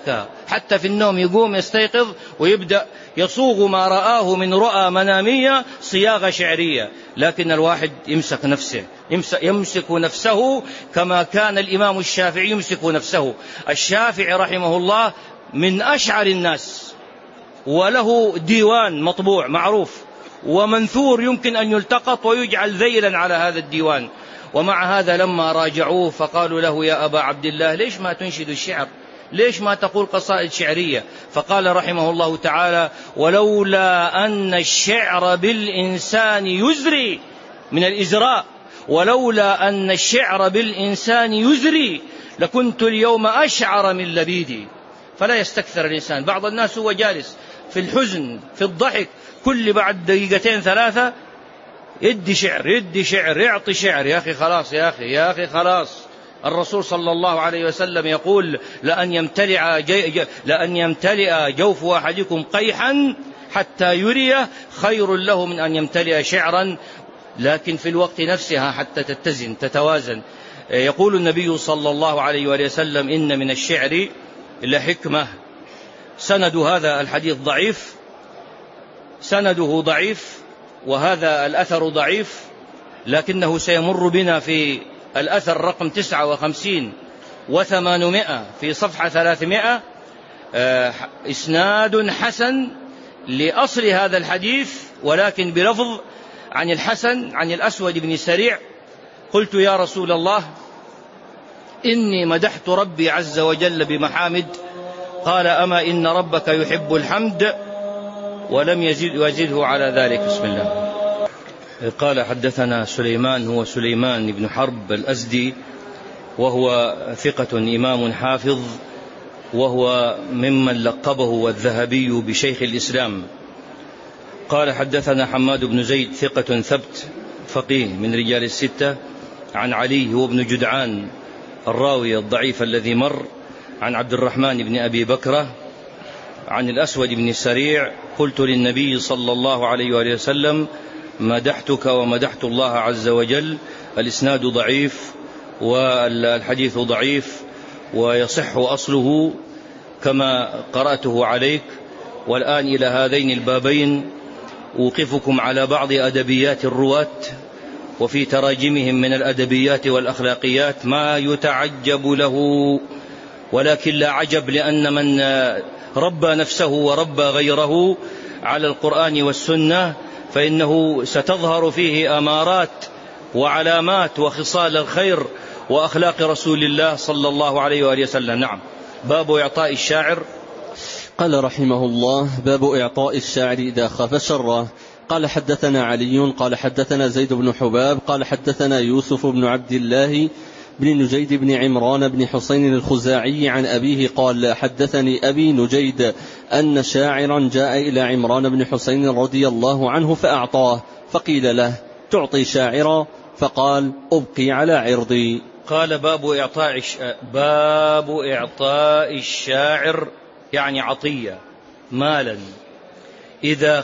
حتى في النوم يقوم يستيقظ ويبدأ يصوغ ما رآه من رؤى منامية صياغة شعرية. لكن الواحد يمسك نفسه كما كان الإمام الشافعي يمسك نفسه. الشافعي رحمه الله من أشعر الناس، وله ديوان مطبوع معروف ومنثور يمكن أن يلتقط ويجعل ذيلا على هذا الديوان. ومع هذا لما راجعوه فقالوا له: يا أبا عبد الله، ليش ما تنشد الشعر؟ ليش ما تقول قصائد شعرية؟ فقال رحمه الله تعالى: ولولا أن الشعر بالإنسان يزري، من الإزراء، ولولا أن الشعر بالإنسان يزري لكنت اليوم أشعر من لبيدي. فلا يستكثر الإنسان. بعض الناس هو جالس في الحزن في الضحك كل بعد دقيقتين ثلاثة يدي شعر يعطي شعر. يا أخي خلاص، يا أخي خلاص. الرسول صلى الله عليه وسلم يقول: لأن يمتلئ جوف أحدكم قيحا حتى يريه خير له من أن يمتلئ شعرا، لكن في الوقت نفسها حتى تتوازن. يقول النبي صلى الله عليه وسلم: إن من الشعر لحكمة. سند هذا الحديث ضعيف، سنده ضعيف، وهذا الأثر ضعيف، لكنه سيمر بنا في الأثر رقم 59 و800 في صفحة 300 إسناد حسن لأصل هذا الحديث، ولكن بلفظ عن الحسن عن الأسود بن سريع: قلت يا رسول الله إني مدحت ربي عز وجل بمحامد، قال: أما إن ربك يحب الحمد، ولم يزده على ذلك. بسم الله. قال: حدثنا سليمان، هو سليمان بن حرب الأزدي، وهو ثقة إمام حافظ، وهو ممن لقبه الذهبي بشيخ الإسلام. قال: حدثنا حماد بن زيد ثقة ثبت فقيه من رجال الستة، عن علي هو ابن جدعان الراوي الضعيف الذي مر، عن عبد الرحمن بن أبي بكرة، عن الأسود بن سريع: قلت للنبي صلى الله عليه وسلم: مدحتك ومدحت الله عز وجل. الإسناد ضعيف والحديث ضعيف، ويصح أصله كما قرأته عليك. والآن إلى هذين البابين أوقفكم على بعض أدبيات الرواة وفي تراجمهم من الأدبيات والأخلاقيات ما يتعجب له، ولكن لا عجب، لأن من ربى نفسه وربى غيره على القرآن والسنة فإنه ستظهر فيه أمارات وعلامات وخصال الخير وأخلاق رسول الله صلى الله عليه وآله وسلم. نعم. باب إعطاء الشاعر. قال رحمه الله: باب إعطاء الشاعر إذا خاف شره. قال: حدثنا علي قال حدثنا زيد بن حباب قال حدثنا يوسف بن عبد الله بن نجيد بن عمران بن حسين الخزاعي عن أبيه قال: حدثني أبي نجيد أن شاعرا جاء إلى عمران بن حسين رضي الله عنه فأعطاه، فقيل له: تعطي شاعرا؟ فقال: أبقي على عرضي. قال: باب إعطاء الشاعر، يعني عطية مالا، إذا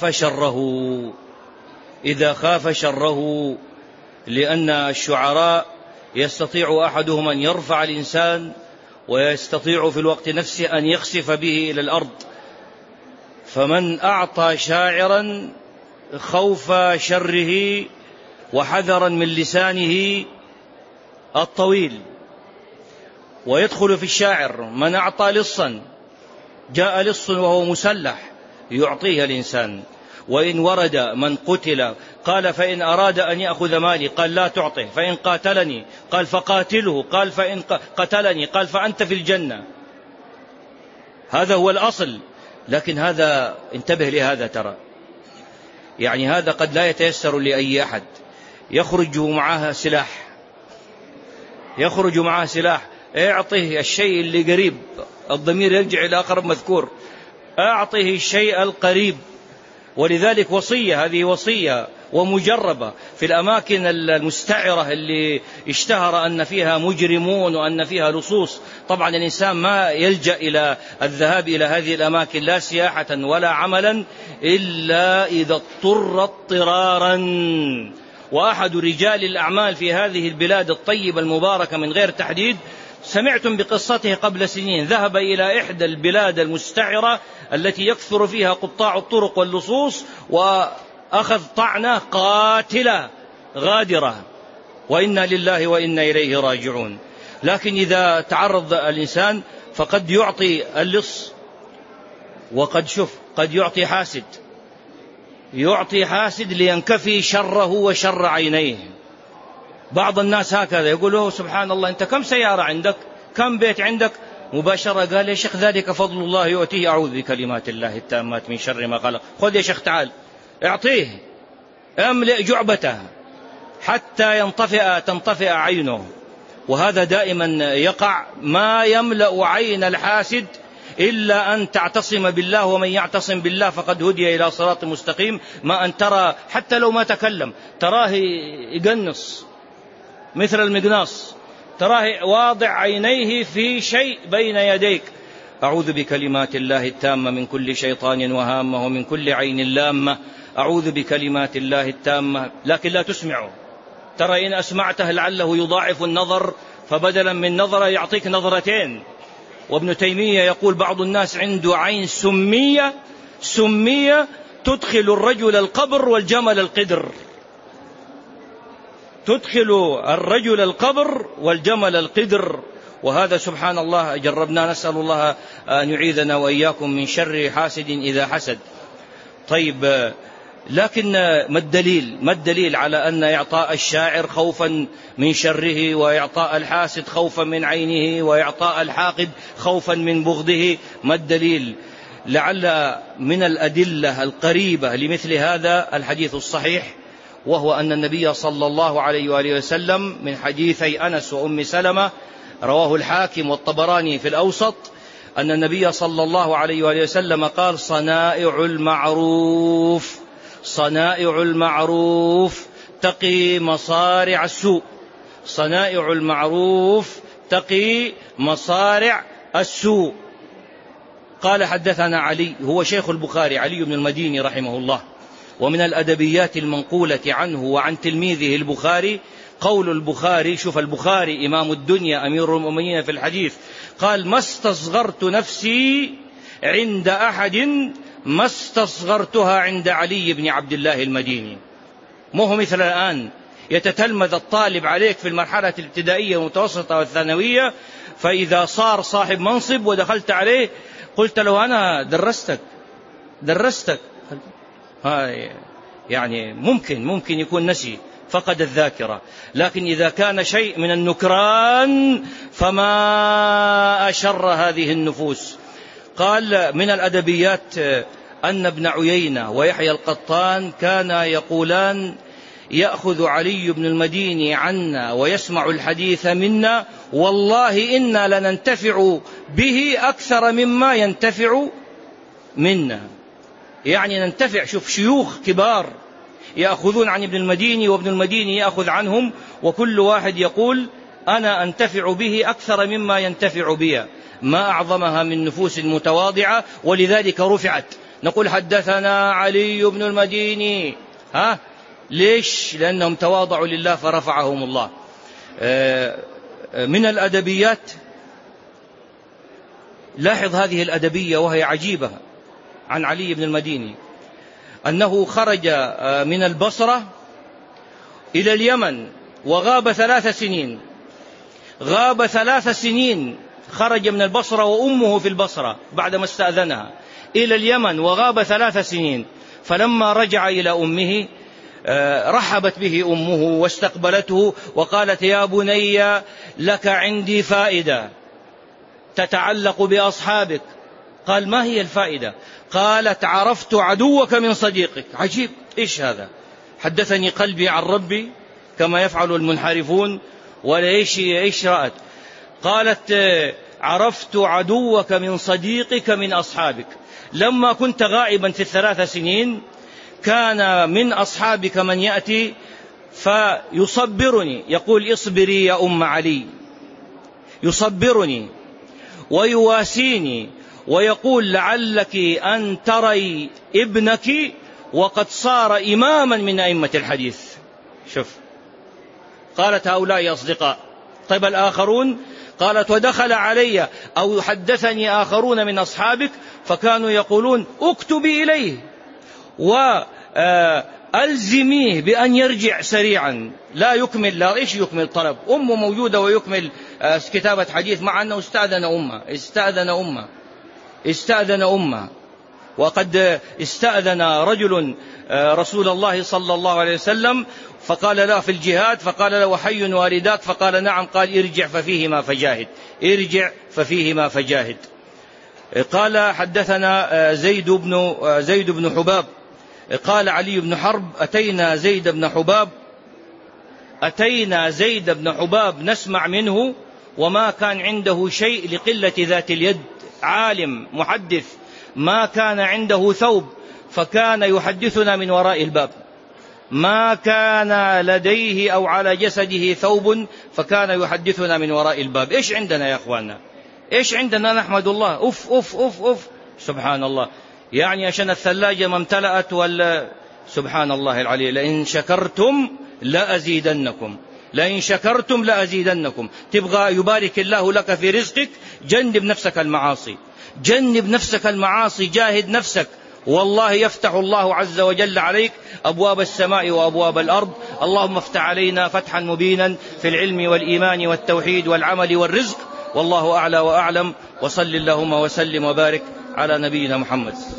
خاف شره، لأن الشعراء يستطيع أحدهم أن يرفع الإنسان، ويستطيع في الوقت نفسه أن يخسف به إلى الأرض. فمن أعطى شاعرا خوف شره وحذرا من لسانه الطويل. ويدخل في الشاعر من أعطى لصا، جاء لص وهو مسلح يعطيه الإنسان. وإن ورد من قتل قال: فإن أراد أن يأخذ مالي قال: لا تعطه، فإن قاتلني قال: فقاتله، قال: فإن قتلني قال: فأنت في الجنة. هذا هو الأصل. لكن هذا انتبه لهذا، ترى يعني هذا قد لا يتيسر لأي أحد. يخرج معها سلاح، اعطه الشيء اللي قريب، الضمير يرجع إلى أقرب مذكور، اعطه الشيء القريب. ولذلك هذه وصية ومجربة في الأماكن المستعرة اللي اشتهر أن فيها مجرمون وأن فيها لصوص. طبعا الإنسان ما يلجأ إلى الذهاب إلى هذه الأماكن لا سياحة ولا عملا إلا إذا اضطر اضطرارا. وأحد رجال الأعمال في هذه البلاد الطيبة المباركة من غير تحديد سمعتم بقصته قبل سنين، ذهب إلى إحدى البلاد المستعرة التي يكثر فيها قطاع الطرق واللصوص، وأخذ طعنة قاتلة غادرة، وإنا لله وإنا إليه راجعون. لكن إذا تعرض الإنسان فقد يعطي اللص، وقد قد يعطي حاسد لينكفي شره وشر عينيه. بعض الناس هكذا يقولوا سبحان الله أنت كم سيارة عندك، كم بيت عندك، مباشرة قال يا شيخ ذلك فضل الله يؤتيه، أعوذ بكلمات الله التامات من شر ما خلق. خذ يا شيخ تعال اعطيه، املئ جعبته حتى تنطفئ عينه. وهذا دائما يقع، ما يملأ عين الحاسد إلا أن تعتصم بالله، ومن يعتصم بالله فقد هدي إلى صراط مستقيم. ما أن ترى حتى لو ما تكلم تراه يقنص مثل المقناص، تراه واضع عينيه في شيء بين يديك. أعوذ بكلمات الله التامة من كل شيطان وهامة ومن كل عين لامة، أعوذ بكلمات الله التامة، لكن لا تسمعه. ترى إن أسمعته لعله يضاعف النظر، فبدلا من نظرة يعطيك نظرتين. وابن تيمية يقول بعض الناس عنده عين سمية تدخل الرجل القبر والجمل القدر، تدخل الرجل القبر والجمل القدر. وهذا سبحان الله جربنا، نسأل الله أن يعيذنا وإياكم من شر حاسد إذا حسد. طيب، لكن ما الدليل على أن إعطاء الشاعر خوفا من شره، وإعطاء الحاسد خوفا من عينه، وإعطاء الحاقد خوفا من بغضه؟ ما الدليل؟ لعل من الأدلة القريبة لمثل هذا الحديث الصحيح، وهو أن النبي صلى الله عليه وآله وسلم من حديثي أنس وأم سلمة رواه الحاكم والطبراني في الأوسط، أن النبي صلى الله عليه وآله وسلم قال: صنائع المعروف تقي مصارع السوء. صنائع المعروف تقي مصارع السوء. قال: حدثنا علي، هو شيخ البخاري، علي بن المديني رحمه الله. ومن الأدبيات المنقولة عنه وعن تلميذه البخاري قول البخاري، شوف البخاري إمام الدنيا أمير المؤمنين في الحديث، قال: ما استصغرت نفسي عند أحد ما استصغرتها عند علي بن عبد الله المديني. مو مثل الآن يتتلمذ الطالب عليك في المرحلة الابتدائية والمتوسطة والثانوية، فإذا صار صاحب منصب ودخلت عليه قلت له أنا درستك يعني ممكن يكون نسي، فقد الذاكرة. لكن إذا كان شيء من النكران فما أشر هذه النفوس. قال: من الأدبيات أن ابن عيينة ويحيى القطان كانا يقولان: يأخذ علي بن المديني عنا ويسمع الحديث منا، والله إنا لننتفع به أكثر مما ينتفع منا. يعني ننتفع، شوف شيوخ كبار يأخذون عن ابن المديني وابن المديني يأخذ عنهم، وكل واحد يقول أنا أنتفع به أكثر مما ينتفع بي. ما أعظمها من نفوس متواضعة، ولذلك رفعت. نقول حدثنا علي بن المديني، ليش؟ لأنهم تواضعوا لله فرفعهم الله. من الأدبيات، لاحظ هذه الأدبية وهي عجيبة عن علي بن المديني، أنه خرج من البصرة إلى اليمن وغاب 3 سنين. غاب 3 سنين، خرج من البصرة وأمه في البصرة بعدما استأذنها، إلى اليمن وغاب 3 سنين. فلما رجع إلى أمه رحبت به أمه واستقبلته وقالت: يا بني لك عندي فائدة تتعلق بأصحابك. قال: ما هي الفائدة؟ قالت: عرفت عدوك من صديقك. عجيب، إيش هذا؟ حدثني قلبي عن ربي كما يفعل المنحرفون، ولا إيش رأت؟ قالت: عرفت عدوك من صديقك من أصحابك. لما كنت غائبا في 3 سنين كان من أصحابك من يأتي فيصبرني، يقول: اصبري يا أم علي، يصبرني ويواسيني ويقول: لعلك أن تري ابنك وقد صار إماما من أئمة الحديث. شوف، قالت: هؤلاء أصدقاء. طيب الآخرون؟ قالت ودخل علي أو حدثني آخرون من أصحابك فكانوا يقولون اكتبي إليه وألزميه بأن يرجع سريعا لا يكمل. لا إيش يكمل طلب؟ أمه موجودة ويكمل كتابة حديث مع أنه استأذن أمه. وقد استأذن رجل رسول الله صلى الله عليه وسلم فقال له في الجهاد، فقال له وحي وارداك؟ فقال نعم. قال ارجع ففيهما فجاهد. قال حدثنا زيد بن حباب قال علي بن حرب أتينا زيد بن حباب نسمع منه وما كان عنده شيء لقلة ذات اليد، عالم محدث ما كان عنده ثوب فكان يحدثنا من وراء الباب، ما كان لديه أو على جسده ثوب فكان يحدثنا من وراء الباب. إيش عندنا يا أخواننا؟ إيش عندنا؟ نحمد الله. أوف أوف أوف أوف سبحان الله. يعني عشان الثلاجة ما امتلأت ولا سبحان الله العلي. لئن شكرتم لأزيدنكم. تبغى يبارك الله لك في رزقك، جنب نفسك المعاصي، جاهد نفسك، والله يفتح الله عز وجل عليك أبواب السماء وأبواب الأرض. اللهم افتح علينا فتحا مبينا في العلم والإيمان والتوحيد والعمل والرزق. والله أعلى وأعلم، وصل اللهم وسلم وبارك على نبينا محمد.